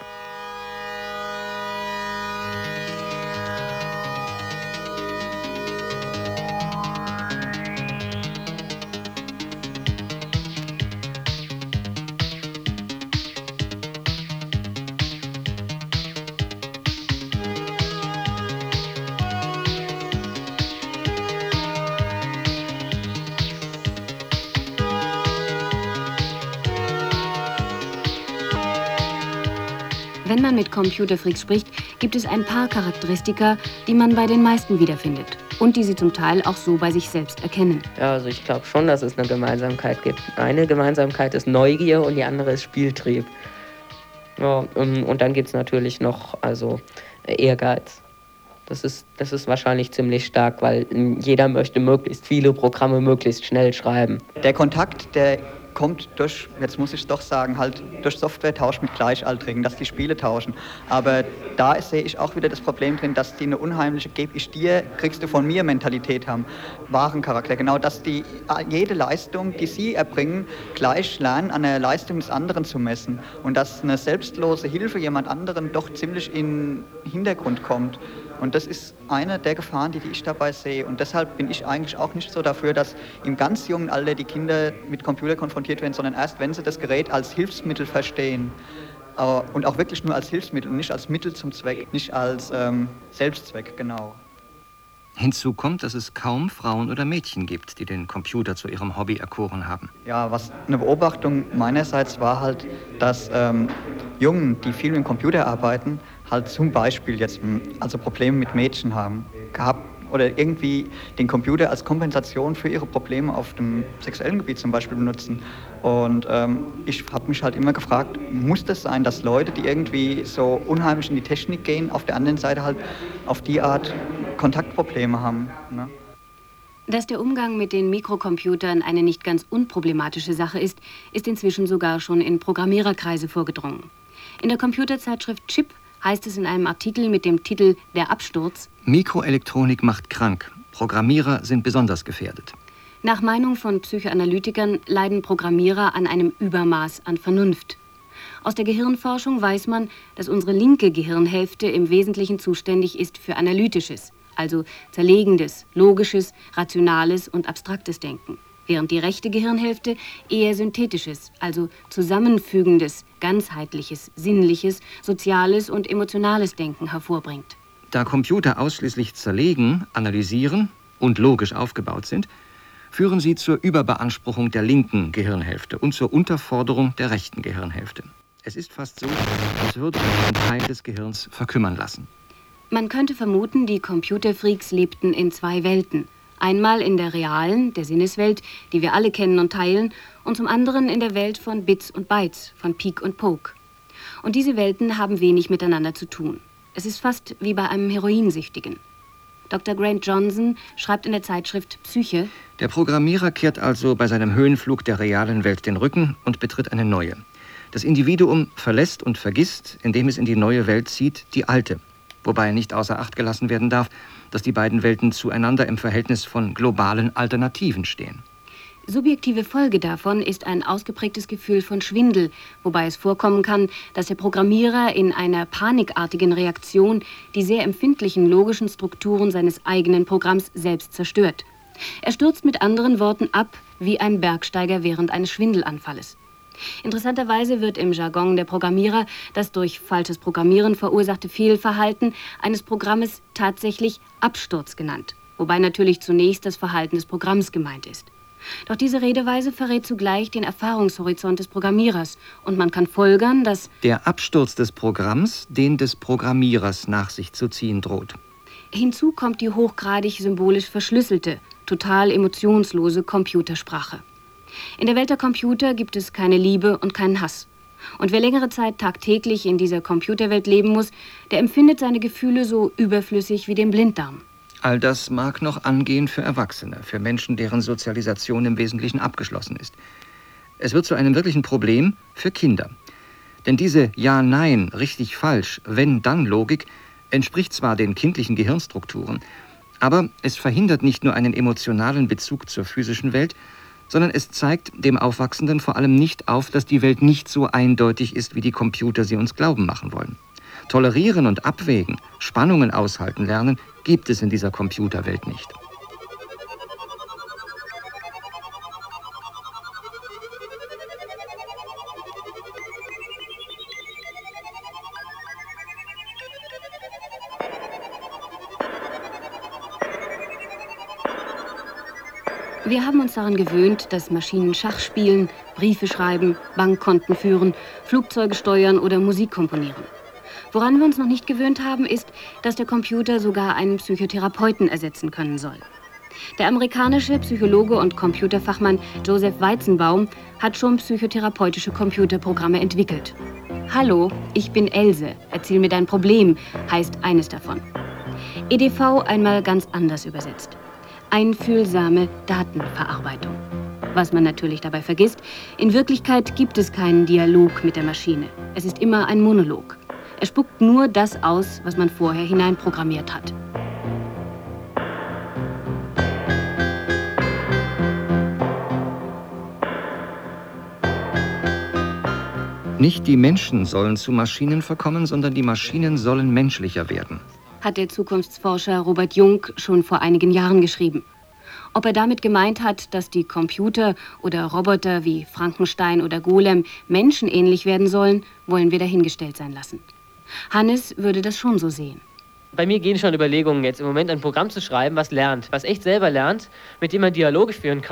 Wenn man mit Computerfreaks spricht, gibt es ein paar Charakteristika, die man bei den meisten wiederfindet und die sie zum Teil auch so bei sich selbst erkennen. Ja, also ich glaube schon, dass es eine Gemeinsamkeit gibt. Eine Gemeinsamkeit ist Neugier und die andere ist Spieltrieb. Ja, und dann gibt es natürlich noch also Ehrgeiz. Das ist wahrscheinlich ziemlich stark, weil jeder möchte möglichst viele Programme möglichst schnell schreiben. Der Kontakt, der kommt durch, jetzt muss ich es doch sagen, halt durch Softwaretausch mit Gleichaltrigen, dass die Spiele tauschen. Aber da sehe ich auch wieder das Problem drin, dass die eine unheimliche gebe ich dir, kriegst du von mir Mentalität haben, wahren Charakter. Genau, dass die jede Leistung, die sie erbringen, gleich lernen, an der Leistung des anderen zu messen. Und dass eine selbstlose Hilfe jemand anderen doch ziemlich in den Hintergrund kommt. Und das ist eine der Gefahren, die ich dabei sehe. Und deshalb bin ich eigentlich auch nicht so dafür, dass im ganz jungen Alter die Kinder mit Computer konfrontiert werden, sondern erst, wenn sie das Gerät als Hilfsmittel verstehen. Und auch wirklich nur als Hilfsmittel und nicht als Mittel zum Zweck, nicht als Selbstzweck, genau. Hinzu kommt, dass es kaum Frauen oder Mädchen gibt, die den Computer zu ihrem Hobby erkoren haben. Ja, was eine Beobachtung meinerseits war halt, dass Jungen, die viel mit dem Computer arbeiten, halt zum Beispiel jetzt also Probleme mit Mädchen haben. gehabt oder irgendwie den Computer als Kompensation für ihre Probleme auf dem sexuellen Gebiet zum Beispiel benutzen. Und ich habe mich halt immer gefragt, muss das sein, dass Leute, die irgendwie so unheimlich in die Technik gehen, auf der anderen Seite halt auf die Art Kontaktprobleme haben, ne? Dass der Umgang mit den Mikrocomputern eine nicht ganz unproblematische Sache ist, ist inzwischen sogar schon in Programmiererkreise vorgedrungen. In der Computerzeitschrift Chip heißt es in einem Artikel mit dem Titel »Der Absturz«: Mikroelektronik macht krank. Programmierer sind besonders gefährdet. Nach Meinung von Psychoanalytikern leiden Programmierer an einem Übermaß an Vernunft. Aus der Gehirnforschung weiß man, dass unsere linke Gehirnhälfte im Wesentlichen zuständig ist für Analytisches, also zerlegendes, logisches, rationales und abstraktes Denken, während die rechte Gehirnhälfte eher synthetisches, also zusammenfügendes, ganzheitliches, sinnliches, soziales und emotionales Denken hervorbringt. Da Computer ausschließlich zerlegen, analysieren und logisch aufgebaut sind, führen sie zur Überbeanspruchung der linken Gehirnhälfte und zur Unterforderung der rechten Gehirnhälfte. Es ist fast so, als würde man einen Teil des Gehirns verkümmern lassen. Man könnte vermuten, die Computerfreaks lebten in zwei Welten. Einmal in der realen, der Sinneswelt, die wir alle kennen und teilen, und zum anderen in der Welt von Bits und Bytes, von Peek und Poke. Und diese Welten haben wenig miteinander zu tun. Es ist fast wie bei einem Heroinsüchtigen. Dr. Grant Johnson schreibt in der Zeitschrift Psyche: Der Programmierer kehrt also bei seinem Höhenflug der realen Welt den Rücken und betritt eine neue. Das Individuum verlässt und vergisst, indem es in die neue Welt zieht, die alte. Wobei nicht außer Acht gelassen werden darf, dass die beiden Welten zueinander im Verhältnis von globalen Alternativen stehen. Subjektive Folge davon ist ein ausgeprägtes Gefühl von Schwindel, wobei es vorkommen kann, dass der Programmierer in einer panikartigen Reaktion die sehr empfindlichen logischen Strukturen seines eigenen Programms selbst zerstört. Er stürzt mit anderen Worten ab wie ein Bergsteiger während eines Schwindelanfalles. Interessanterweise wird im Jargon der Programmierer das durch falsches Programmieren verursachte Fehlverhalten eines Programmes tatsächlich Absturz genannt, wobei natürlich zunächst das Verhalten des Programms gemeint ist. Doch diese Redeweise verrät zugleich den Erfahrungshorizont des Programmierers und man kann folgern, dass der Absturz des Programms den des Programmierers nach sich zu ziehen droht. Hinzu kommt die hochgradig symbolisch verschlüsselte, total emotionslose Computersprache. In der Welt der Computer gibt es keine Liebe und keinen Hass. Und wer längere Zeit tagtäglich in dieser Computerwelt leben muss, der empfindet seine Gefühle so überflüssig wie den Blinddarm. All das mag noch angehen für Erwachsene, für Menschen, deren Sozialisation im Wesentlichen abgeschlossen ist. Es wird zu einem wirklichen Problem für Kinder. Denn diese Ja-Nein, richtig-falsch, Wenn-Dann-Logik entspricht zwar den kindlichen Gehirnstrukturen, aber es verhindert nicht nur einen emotionalen Bezug zur physischen Welt, sondern es zeigt dem Aufwachsenden vor allem nicht auf, dass die Welt nicht so eindeutig ist, wie die Computer sie uns glauben machen wollen. Tolerieren und abwägen, Spannungen aushalten lernen, gibt es in dieser Computerwelt nicht. Wir haben uns daran gewöhnt, dass Maschinen Schach spielen, Briefe schreiben, Bankkonten führen, Flugzeuge steuern oder Musik komponieren. Woran wir uns noch nicht gewöhnt haben, ist, dass der Computer sogar einen Psychotherapeuten ersetzen können soll. Der amerikanische Psychologe und Computerfachmann Joseph Weizenbaum hat schon psychotherapeutische Computerprogramme entwickelt. Hallo, ich bin Else, erzähl mir dein Problem, heißt eines davon. EDV einmal ganz anders übersetzt. Einfühlsame Datenverarbeitung. Was man natürlich dabei vergisst, in Wirklichkeit gibt es keinen Dialog mit der Maschine. Es ist immer ein Monolog. Er spuckt nur das aus, was man vorher hineinprogrammiert hat. Nicht die Menschen sollen zu Maschinen verkommen, sondern die Maschinen sollen menschlicher werden, hat der Zukunftsforscher Robert Jung schon vor einigen Jahren geschrieben. Ob er damit gemeint hat, dass die Computer oder Roboter wie Frankenstein oder Golem menschenähnlich werden sollen, wollen wir dahingestellt sein lassen. Hannes würde das schon so sehen. Bei mir gehen schon Überlegungen jetzt im Moment ein Programm zu schreiben, was lernt, was echt selber lernt, mit dem man Dialoge führen kann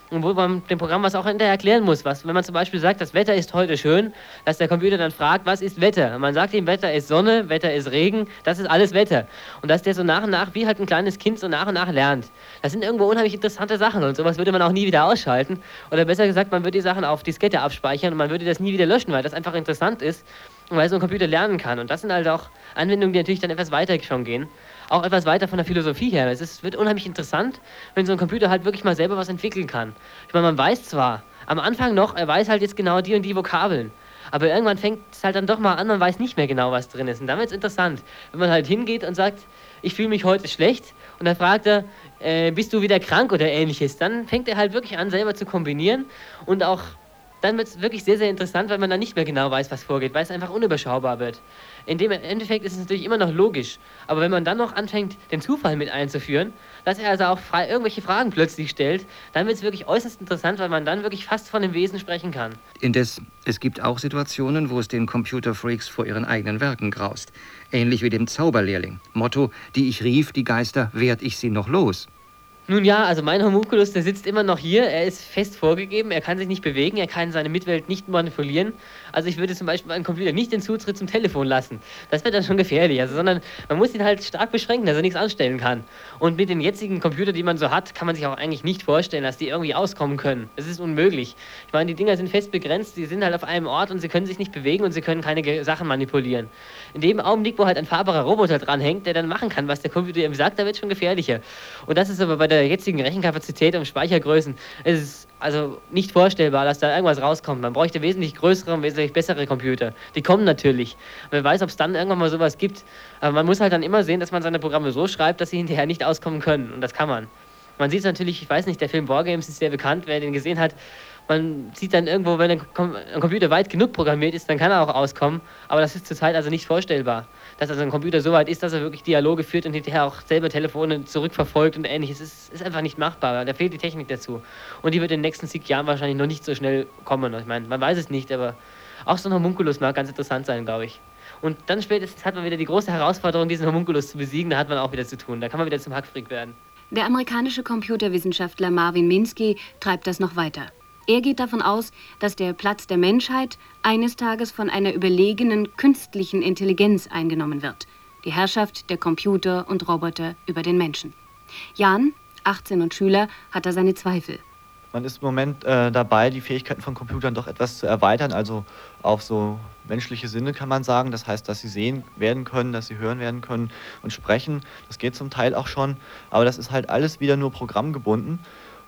und wo man dem Programm was auch hinterher erklären muss. Wenn man zum Beispiel sagt, das Wetter ist heute schön, dass der Computer dann fragt, was ist Wetter? Und man sagt ihm, Wetter ist Sonne, Wetter ist Regen, das ist alles Wetter. Und dass der so nach und nach, wie halt ein kleines Kind, so nach und nach lernt. Das sind irgendwo unheimlich interessante Sachen und sowas würde man auch nie wieder ausschalten. Oder besser gesagt, man würde die Sachen auf Diskette abspeichern und man würde das nie wieder löschen, weil das einfach interessant ist und weil so ein Computer lernen kann. Und das sind halt auch Anwendungen, die natürlich dann etwas weiter schon gehen. Auch etwas weiter von der Philosophie her. Es wird unheimlich interessant, wenn so ein Computer halt wirklich mal selber was entwickeln kann. Ich meine, man weiß zwar, am Anfang noch, er weiß halt jetzt genau die und die Vokabeln. Aber irgendwann fängt es halt dann doch mal an, man weiß nicht mehr genau, was drin ist. Und dann wird es interessant, wenn man halt hingeht und sagt, ich fühle mich heute schlecht. Und dann fragt er, bist du wieder krank oder ähnliches. Dann fängt er halt wirklich an, selber zu kombinieren. Und auch dann wird es wirklich sehr, sehr interessant, weil man dann nicht mehr genau weiß, was vorgeht, weil es einfach unüberschaubar wird. In dem Endeffekt ist es natürlich immer noch logisch, aber wenn man dann noch anfängt, den Zufall mit einzuführen, dass er also auch irgendwelche Fragen plötzlich stellt, dann wird es wirklich äußerst interessant, weil man dann wirklich fast von dem Wesen sprechen kann. Indes, es gibt auch Situationen, wo es den Computerfreaks vor ihren eigenen Werken graust. Ähnlich wie dem Zauberlehrling. Motto, die ich rief, die Geister, werd ich sie noch los. Nun ja, also mein Homunculus, der sitzt immer noch hier, er ist fest vorgegeben, er kann sich nicht bewegen, er kann seine Mitwelt nicht manipulieren. Also ich würde zum Beispiel meinen Computer nicht den Zutritt zum Telefon lassen. Das wird dann schon gefährlich, sondern man muss ihn halt stark beschränken, dass er nichts anstellen kann. Und mit den jetzigen Computern, die man so hat, kann man sich auch eigentlich nicht vorstellen, dass die irgendwie auskommen können. Das ist unmöglich. Ich meine, die Dinger sind fest begrenzt, die sind halt auf einem Ort und sie können sich nicht bewegen und sie können keine Sachen manipulieren. In dem Augenblick, wo halt ein fahrbarer Roboter dranhängt, der dann machen kann, was der Computer ihm sagt, da wird es schon gefährlicher. Und das ist aber bei der jetzigen Rechenkapazität und Speichergrößen, es ist also nicht vorstellbar, dass da irgendwas rauskommt. Man bräuchte wesentlich größere und wesentlich bessere Computer. Die kommen natürlich. Wer weiß, ob es dann irgendwann mal sowas gibt. Aber man muss halt dann immer sehen, dass man seine Programme so schreibt, dass sie hinterher nicht auskommen können. Und das kann man. Man sieht es natürlich, ich weiß nicht, der Film Wargames ist sehr bekannt, wer den gesehen hat. Man sieht dann irgendwo, wenn ein Computer weit genug programmiert ist, dann kann er auch auskommen. Aber das ist zurzeit also nicht vorstellbar. Dass also ein Computer so weit ist, dass er wirklich Dialoge führt und hinterher auch selber Telefone zurückverfolgt und ähnliches. Es ist einfach nicht machbar. Da fehlt die Technik dazu. Und die wird in den nächsten 10 Jahren wahrscheinlich noch nicht so schnell kommen. Ich meine, man weiß es nicht, aber auch so ein Homunculus mag ganz interessant sein, glaube ich. Und dann spätestens hat man wieder die große Herausforderung, diesen Homunculus zu besiegen. Da hat man auch wieder zu tun. Da kann man wieder zum Hackfreak werden. Der amerikanische Computerwissenschaftler Marvin Minsky treibt das noch weiter. Er geht davon aus, dass der Platz der Menschheit eines Tages von einer überlegenen künstlichen Intelligenz eingenommen wird. Die Herrschaft der Computer und Roboter über den Menschen. Jan, 18 und Schüler, hat da seine Zweifel. Man ist im Moment dabei, die Fähigkeiten von Computern doch etwas zu erweitern, also auf so menschliche Sinne kann man sagen. Das heißt, dass sie sehen werden können, dass sie hören werden können und sprechen. Das geht zum Teil auch schon, aber das ist halt alles wieder nur programmgebunden.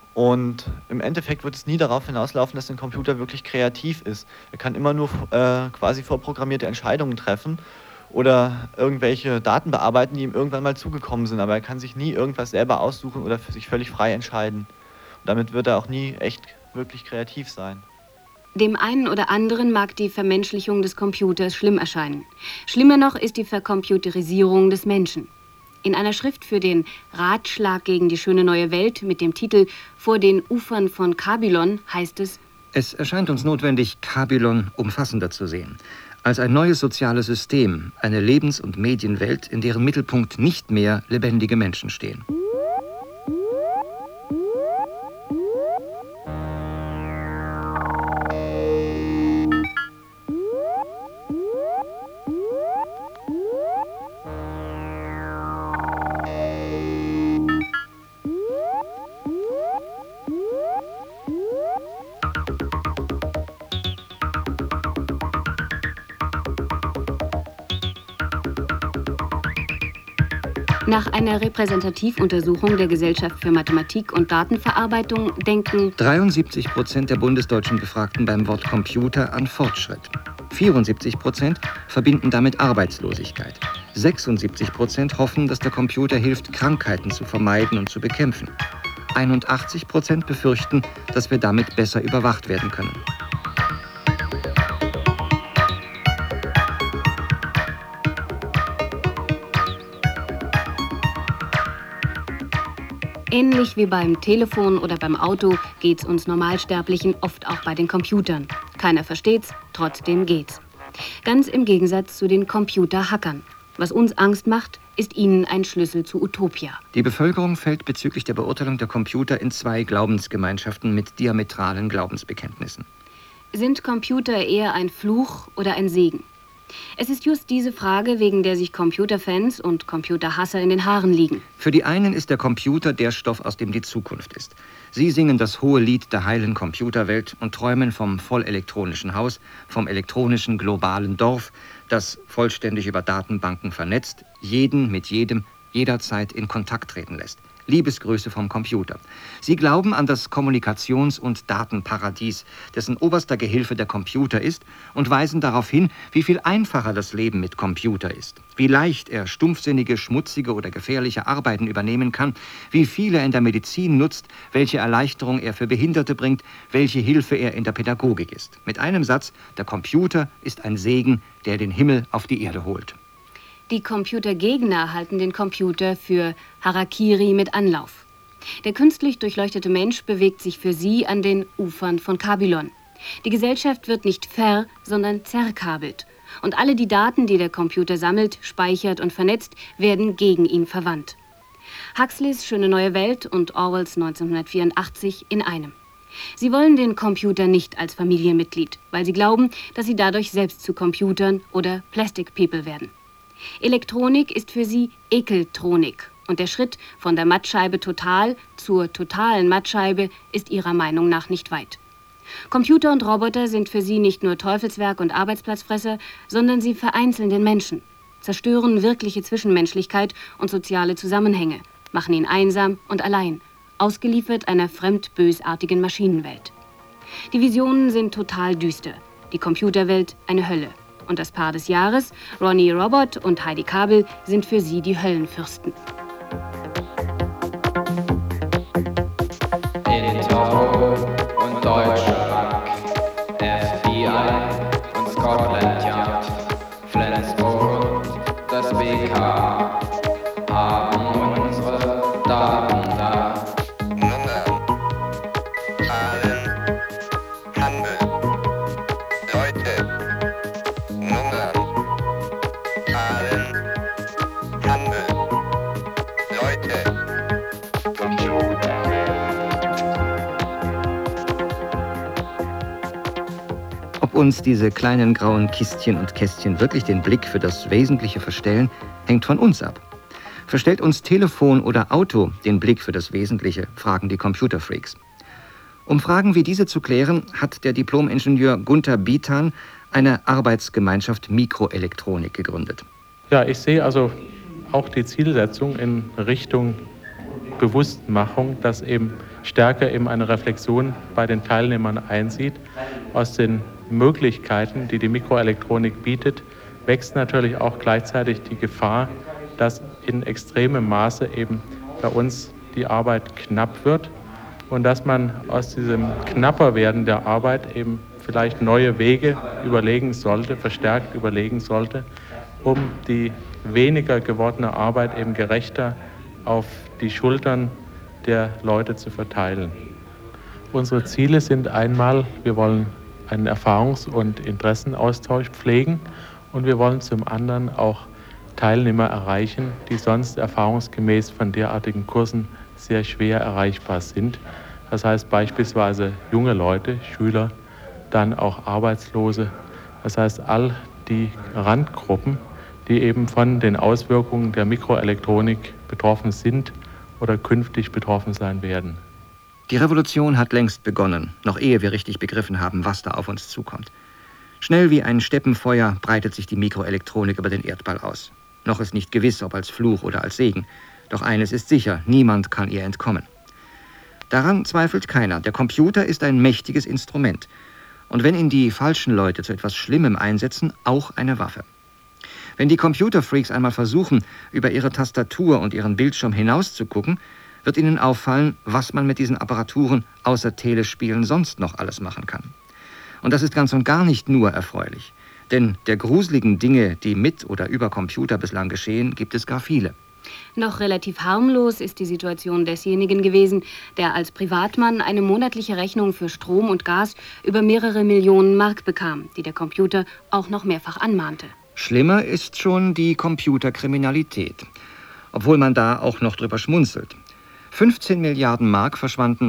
Und im Endeffekt wird es nie darauf hinauslaufen, dass ein Computer wirklich kreativ ist. Er kann immer nur quasi vorprogrammierte Entscheidungen treffen oder irgendwelche Daten bearbeiten, die ihm irgendwann mal zugekommen sind. Aber er kann sich nie irgendwas selber aussuchen oder für sich völlig frei entscheiden. Und damit wird er auch nie echt wirklich kreativ sein. Dem einen oder anderen mag die Vermenschlichung des Computers schlimm erscheinen. Schlimmer noch ist die Vercomputerisierung des Menschen. In einer Schrift für den Ratschlag gegen die schöne neue Welt mit dem Titel »Vor den Ufern von Kabylon« heißt es: Es erscheint uns notwendig, Kabylon umfassender zu sehen. Als ein neues soziales System, eine Lebens- und Medienwelt, in deren Mittelpunkt nicht mehr lebendige Menschen stehen. Nach einer Repräsentativuntersuchung der Gesellschaft für Mathematik und Datenverarbeitung denken 73% der bundesdeutschen Befragten beim Wort Computer an Fortschritt. 74% verbinden damit Arbeitslosigkeit. 76% hoffen, dass der Computer hilft, Krankheiten zu vermeiden und zu bekämpfen. 81% befürchten, dass wir damit besser überwacht werden können. Ähnlich wie beim Telefon oder beim Auto geht's uns Normalsterblichen oft auch bei den Computern. Keiner versteht's, trotzdem geht's. Ganz im Gegensatz zu den Computerhackern. Was uns Angst macht, ist ihnen ein Schlüssel zu Utopia. Die Bevölkerung fällt bezüglich der Beurteilung der Computer in zwei Glaubensgemeinschaften mit diametralen Glaubensbekenntnissen. Sind Computer eher ein Fluch oder ein Segen? Es ist just diese Frage, wegen der sich Computerfans und Computerhasser in den Haaren liegen. Für die einen ist der Computer der Stoff, aus dem die Zukunft ist. Sie singen das hohe Lied der heilen Computerwelt und träumen vom vollelektronischen Haus, vom elektronischen globalen Dorf, das vollständig über Datenbanken vernetzt, jeden mit jedem jederzeit in Kontakt treten lässt. Liebesgrüße vom Computer. Sie glauben an das Kommunikations- und Datenparadies, dessen oberster Gehilfe der Computer ist, und weisen darauf hin, wie viel einfacher das Leben mit Computer ist, wie leicht er stumpfsinnige, schmutzige oder gefährliche Arbeiten übernehmen kann, wie viel er in der Medizin nutzt, welche Erleichterung er für Behinderte bringt, welche Hilfe er in der Pädagogik ist. Mit einem Satz, der Computer ist ein Segen, der den Himmel auf die Erde holt. Die Computergegner halten den Computer für Harakiri mit Anlauf. Der künstlich durchleuchtete Mensch bewegt sich für sie an den Ufern von Kabylon. Die Gesellschaft wird nicht sondern zerkabelt. Und alle die Daten, die der Computer sammelt, speichert und vernetzt, werden gegen ihn verwandt. Huxleys Schöne neue Welt und Orwells 1984 in einem. Sie wollen den Computer nicht als Familienmitglied, weil sie glauben, dass sie dadurch selbst zu Computern oder Plastic People werden. Elektronik ist für sie Ekeltronik und der Schritt von der Mattscheibe total zur totalen Mattscheibe ist ihrer Meinung nach nicht weit. Computer und Roboter sind für sie nicht nur Teufelswerk und Arbeitsplatzfresser, sondern sie vereinzeln den Menschen, zerstören wirkliche Zwischenmenschlichkeit und soziale Zusammenhänge, machen ihn einsam und allein, ausgeliefert einer fremd-bösartigen Maschinenwelt. Die Visionen sind total düster, die Computerwelt eine Hölle. Und das Paar des Jahres, Ronnie Robot und Heidi Kabel, sind für sie die Höllenfürsten. Interpol und Deutsche Bank, FBI und Scotland Yard, Flensburg und das BK haben unsere Daten da. Nummern, Zahlen, Handel, Leute. Nummern, Zahlen, Handel, Leute, Computer. Ob uns diese kleinen grauen Kistchen und Kästchen wirklich den Blick für das Wesentliche verstellen, hängt von uns ab. Verstellt uns Telefon oder Auto den Blick für das Wesentliche, fragen die Computerfreaks. Um Fragen wie diese zu klären, hat der Diplom-Ingenieur Gunther Bietan eine Arbeitsgemeinschaft Mikroelektronik gegründet. Ja, ich sehe also auch die Zielsetzung in Richtung Bewusstmachung, dass eben stärker eben eine Reflexion bei den Teilnehmern einsieht. Aus den Möglichkeiten, die die Mikroelektronik bietet, wächst natürlich auch gleichzeitig die Gefahr, dass in extremem Maße eben bei uns die Arbeit knapp wird und dass man aus diesem Knapperwerden der Arbeit eben vielleicht neue Wege überlegen sollte, verstärkt überlegen sollte, um die weniger gewordene Arbeit eben gerechter auf die Schultern der Leute zu verteilen. Unsere Ziele sind einmal, wir wollen einen Erfahrungs- und Interessenaustausch pflegen und wir wollen zum anderen auch Teilnehmer erreichen, die sonst erfahrungsgemäß von derartigen Kursen sehr schwer erreichbar sind. Das heißt beispielsweise junge Leute, Schüler, dann auch Arbeitslose. Das heißt all die Randgruppen, die eben von den Auswirkungen der Mikroelektronik betroffen sind oder künftig betroffen sein werden. Die Revolution hat längst begonnen, noch ehe wir richtig begriffen haben, was da auf uns zukommt. Schnell wie ein Steppenfeuer breitet sich die Mikroelektronik über den Erdball aus. Noch ist nicht gewiss, ob als Fluch oder als Segen. Doch eines ist sicher, niemand kann ihr entkommen. Daran zweifelt keiner. Der Computer ist ein mächtiges Instrument. Und wenn ihn die falschen Leute zu etwas Schlimmem einsetzen, auch eine Waffe. Wenn die Computerfreaks einmal versuchen, über ihre Tastatur und ihren Bildschirm hinauszugucken, wird ihnen auffallen, was man mit diesen Apparaturen außer Telespielen sonst noch alles machen kann. Und das ist ganz und gar nicht nur erfreulich. Denn der gruseligen Dinge, die mit oder über Computer bislang geschehen, gibt es gar viele. Noch relativ harmlos ist die Situation desjenigen gewesen, der als Privatmann eine monatliche Rechnung für Strom und Gas über mehrere Millionen Mark bekam, die der Computer auch noch mehrfach anmahnte. Schlimmer ist schon die Computerkriminalität, obwohl man da auch noch drüber schmunzelt. 15 Milliarden Mark verschwanden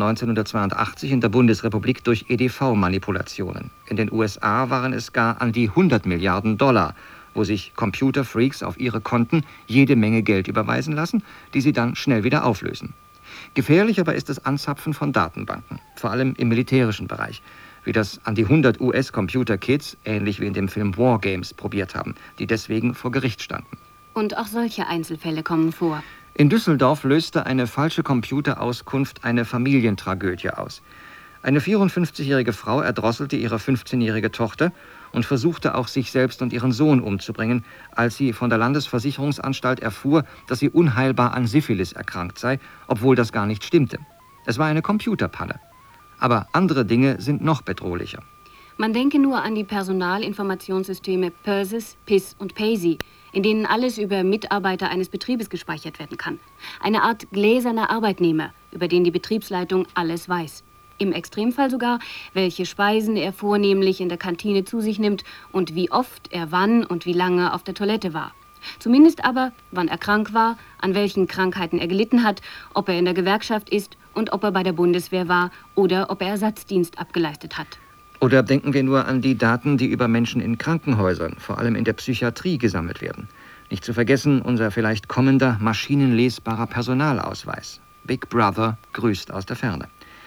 1982 in der Bundesrepublik durch EDV-Manipulationen. In den USA waren es gar an die 100 Milliarden $, wo sich Computerfreaks auf ihre Konten jede Menge Geld überweisen lassen, die sie dann schnell wieder auflösen. Gefährlich aber ist das Anzapfen von Datenbanken, vor allem im militärischen Bereich, wie das an die 100 US-Computer-Kids, ähnlich wie in dem Film War Games, probiert haben, die deswegen vor Gericht standen. Und auch solche Einzelfälle kommen vor. In Düsseldorf löste eine falsche Computerauskunft eine Familientragödie aus. Eine 54-jährige Frau erdrosselte ihre 15-jährige Tochter und versuchte auch sich selbst und ihren Sohn umzubringen, als sie von der Landesversicherungsanstalt erfuhr, dass sie unheilbar an Syphilis erkrankt sei, obwohl das gar nicht stimmte. Es war eine Computerpanne. Aber andere Dinge sind noch bedrohlicher. Man denke nur an die Personalinformationssysteme PERSYS, PIS und PASY, in denen alles über Mitarbeiter eines Betriebes gespeichert werden kann. Eine Art gläserner Arbeitnehmer, über den die Betriebsleitung alles weiß. Im Extremfall sogar, welche Speisen er vornehmlich in der Kantine zu sich nimmt und wie oft er wann und wie lange auf der Toilette war. Zumindest aber, wann er krank war, an welchen Krankheiten er gelitten hat, ob er in der Gewerkschaft ist und ob er bei der Bundeswehr war oder ob er Ersatzdienst abgeleistet hat. Oder denken wir nur an die Daten, die über Menschen in Krankenhäusern, vor allem in der Psychiatrie, gesammelt werden. Nicht zu vergessen unser vielleicht kommender maschinenlesbarer Personalausweis. Big Brother grüßt aus der Ferne.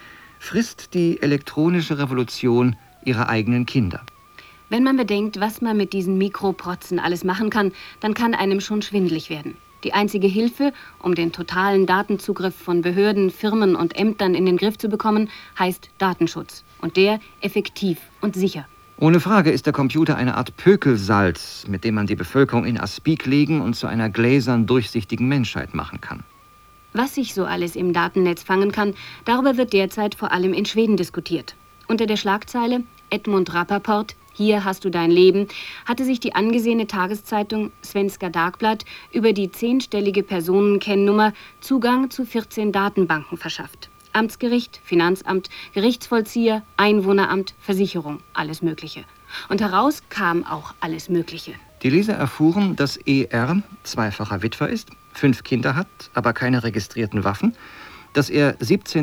Frisst die elektronische Revolution ihre eigenen Kinder? Wenn man bedenkt, was man mit diesen Mikroprotzen alles machen kann, dann kann einem schon schwindelig werden. Die einzige Hilfe, um den totalen Datenzugriff von Behörden, Firmen und Ämtern in den Griff zu bekommen, heißt Datenschutz. Und der effektiv und sicher. Ohne Frage ist der Computer eine Art Pökelsalz, mit dem man die Bevölkerung in Aspik legen und zu einer gläsern, durchsichtigen Menschheit machen kann. Was sich so alles im Datennetz fangen kann, darüber wird derzeit vor allem in Schweden diskutiert. Unter der Schlagzeile Edmund Rappaport, hier hast du dein Leben, hatte sich die angesehene Tageszeitung Svenska Dagblatt über die 10-stellige Personenkennnummer Zugang zu 14 Datenbanken verschafft. Amtsgericht, Finanzamt, Gerichtsvollzieher, Einwohneramt, Versicherung, alles Mögliche. Und heraus kam auch alles Mögliche. Die Leser erfuhren, dass ER zweifacher Witwer ist, 5 Kinder hat, aber keine registrierten Waffen, dass er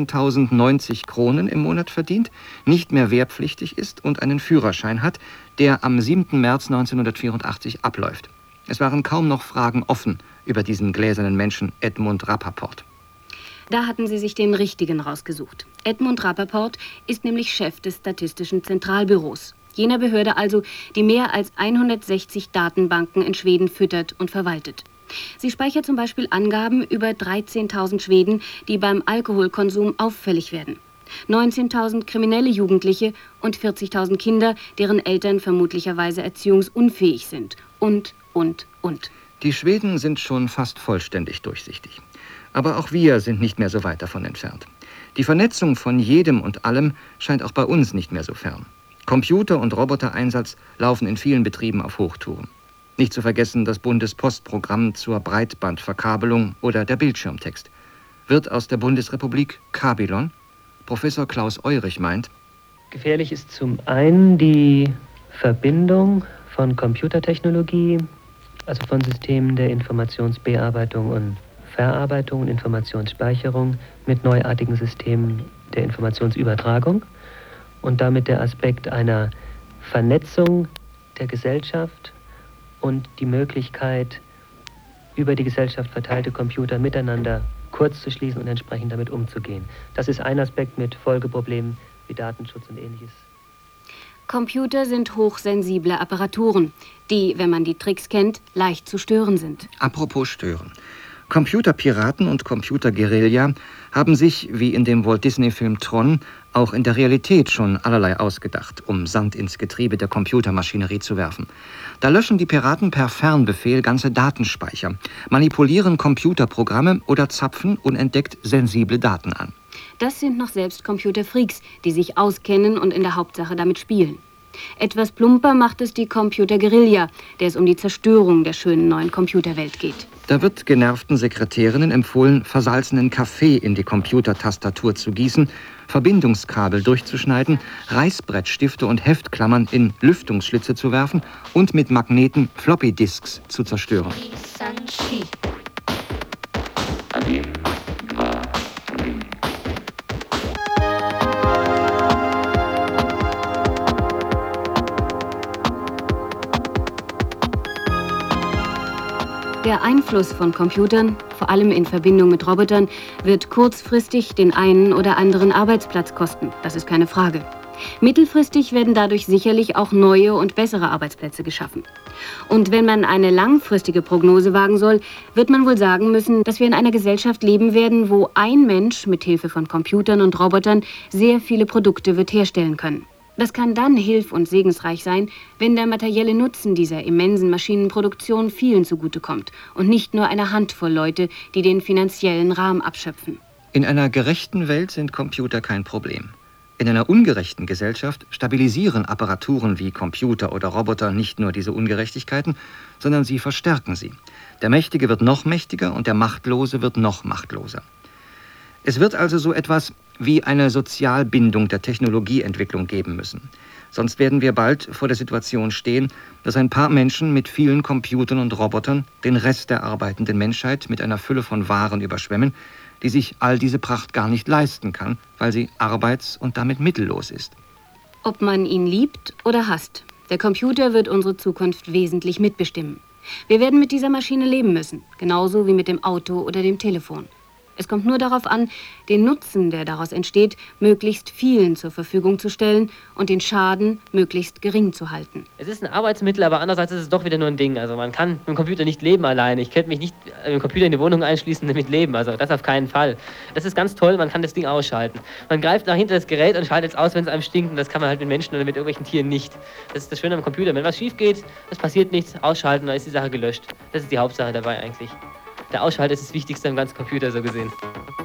17.090 Kronen im Monat verdient, nicht mehr wehrpflichtig ist und einen Führerschein hat, der am 7. März 1984 abläuft. Es waren kaum noch Fragen offen über diesen gläsernen Menschen Edmund Rappaport. Da hatten sie sich den Richtigen rausgesucht. Edmund Rappaport ist nämlich Chef des Statistischen Zentralbüros. Jener Behörde also, die mehr als 160 Datenbanken in Schweden füttert und verwaltet. Sie speichert zum Beispiel Angaben über 13.000 Schweden, die beim Alkoholkonsum auffällig werden. 19.000 kriminelle Jugendliche und 40.000 Kinder, deren Eltern vermutlicherweise erziehungsunfähig sind. Und. Die Schweden sind schon fast vollständig durchsichtig. Aber auch wir sind nicht mehr so weit davon entfernt. Die Vernetzung von jedem und allem scheint auch bei uns nicht mehr so fern. Computer- und Robotereinsatz laufen in vielen Betrieben auf Hochtouren. Nicht zu vergessen das Bundespostprogramm zur Breitbandverkabelung oder der Bildschirmtext. Wird aus der Bundesrepublik Kabylon? Professor Klaus Eurich meint: Gefährlich ist zum einen die Verbindung von Computertechnologie, also von Systemen der Informationsbearbeitung und Verarbeitung und Informationsspeicherung mit neuartigen Systemen der Informationsübertragung und damit der Aspekt einer Vernetzung der Gesellschaft und die Möglichkeit, über die Gesellschaft verteilte Computer miteinander kurz zu schließen und entsprechend damit umzugehen. Das ist ein Aspekt mit Folgeproblemen wie Datenschutz und Ähnliches. Computer sind hochsensible Apparaturen, die, wenn man die Tricks kennt, leicht zu stören sind. Apropos stören. Computerpiraten und Computerguerilla haben sich, wie in dem Walt-Disney-Film Tron, auch in der Realität schon allerlei ausgedacht, um Sand ins Getriebe der Computermaschinerie zu werfen. Da löschen die Piraten per Fernbefehl ganze Datenspeicher, manipulieren Computerprogramme oder zapfen unentdeckt sensible Daten an. Das sind noch selbst Computerfreaks, die sich auskennen und in der Hauptsache damit spielen. Etwas plumper macht es die Computerguerilla, der es um die Zerstörung der schönen neuen Computerwelt geht. Da wird genervten Sekretärinnen empfohlen, versalzenen Kaffee in die Computertastatur zu gießen, Verbindungskabel durchzuschneiden, Reißbrettstifte und Heftklammern in Lüftungsschlitze zu werfen und mit Magneten Floppy-Disks zu zerstören. Der Einfluss von Computern, vor allem in Verbindung mit Robotern, wird kurzfristig den einen oder anderen Arbeitsplatz kosten. Das ist keine Frage. Mittelfristig werden dadurch sicherlich auch neue und bessere Arbeitsplätze geschaffen. Und wenn man eine langfristige Prognose wagen soll, wird man wohl sagen müssen, dass wir in einer Gesellschaft leben werden, wo ein Mensch mit Hilfe von Computern und Robotern sehr viele Produkte wird herstellen können. Das kann dann hilf- und segensreich sein, wenn der materielle Nutzen dieser immensen Maschinenproduktion vielen zugutekommt und nicht nur einer Handvoll Leute, die den finanziellen Rahmen abschöpfen. In einer gerechten Welt sind Computer kein Problem. In einer ungerechten Gesellschaft stabilisieren Apparaturen wie Computer oder Roboter nicht nur diese Ungerechtigkeiten, sondern sie verstärken sie. Der Mächtige wird noch mächtiger und der Machtlose wird noch machtloser. Es wird also so etwas wie eine Sozialbindung der Technologieentwicklung geben müssen. Sonst werden wir bald vor der Situation stehen, dass ein paar Menschen mit vielen Computern und Robotern den Rest der arbeitenden Menschheit mit einer Fülle von Waren überschwemmen, die sich all diese Pracht gar nicht leisten kann, weil sie arbeits- und damit mittellos ist. Ob man ihn liebt oder hasst, der Computer wird unsere Zukunft wesentlich mitbestimmen. Wir werden mit dieser Maschine leben müssen, genauso wie mit dem Auto oder dem Telefon. Es kommt nur darauf an, den Nutzen, der daraus entsteht, möglichst vielen zur Verfügung zu stellen und den Schaden möglichst gering zu halten. Es ist ein Arbeitsmittel, aber andererseits ist es doch wieder nur ein Ding. Also man kann mit dem Computer nicht leben alleine. Ich könnte mich nicht mit dem Computer in die Wohnung einschließen und damit leben. Also das auf keinen Fall. Das ist ganz toll, man kann das Ding ausschalten. Man greift nach hinter das Gerät und schaltet es aus, wenn es einem stinkt. Und das kann man halt mit Menschen oder mit irgendwelchen Tieren nicht. Das ist das Schöne am Computer. Wenn was schief geht, es passiert nichts, ausschalten, dann ist die Sache gelöscht. Das ist die Hauptsache dabei eigentlich. Der Ausschalter ist das Wichtigste am ganzen Computer, so gesehen.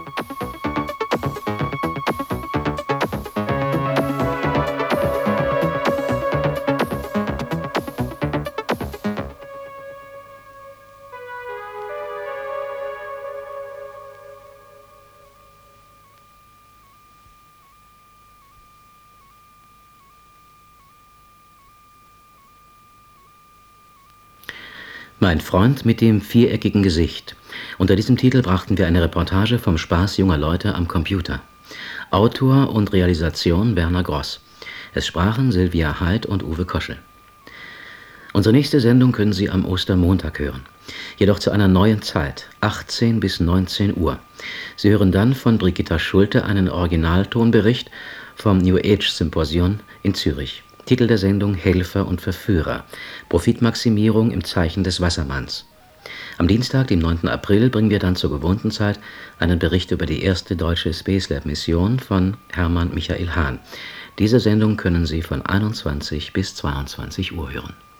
Mein Freund mit dem viereckigen Gesicht. Unter diesem Titel brachten wir eine Reportage vom Spaß junger Leute am Computer. Autor und Realisation Werner Gross. Es sprachen Silvia Heid und Uwe Koschel. Unsere nächste Sendung können Sie am Ostermontag hören. Jedoch zu einer neuen Zeit, 18 bis 19 Uhr. Sie hören dann von Brigitta Schulte einen Originaltonbericht vom New Age Symposion in Zürich. Titel der Sendung Helfer und Verführer. Profitmaximierung im Zeichen des Wassermanns. Am Dienstag, dem 9. April, bringen wir dann zur gewohnten Zeit einen Bericht über die erste deutsche Space Lab Mission von Hermann Michael Hahn. Diese Sendung können Sie von 21 bis 22 Uhr hören.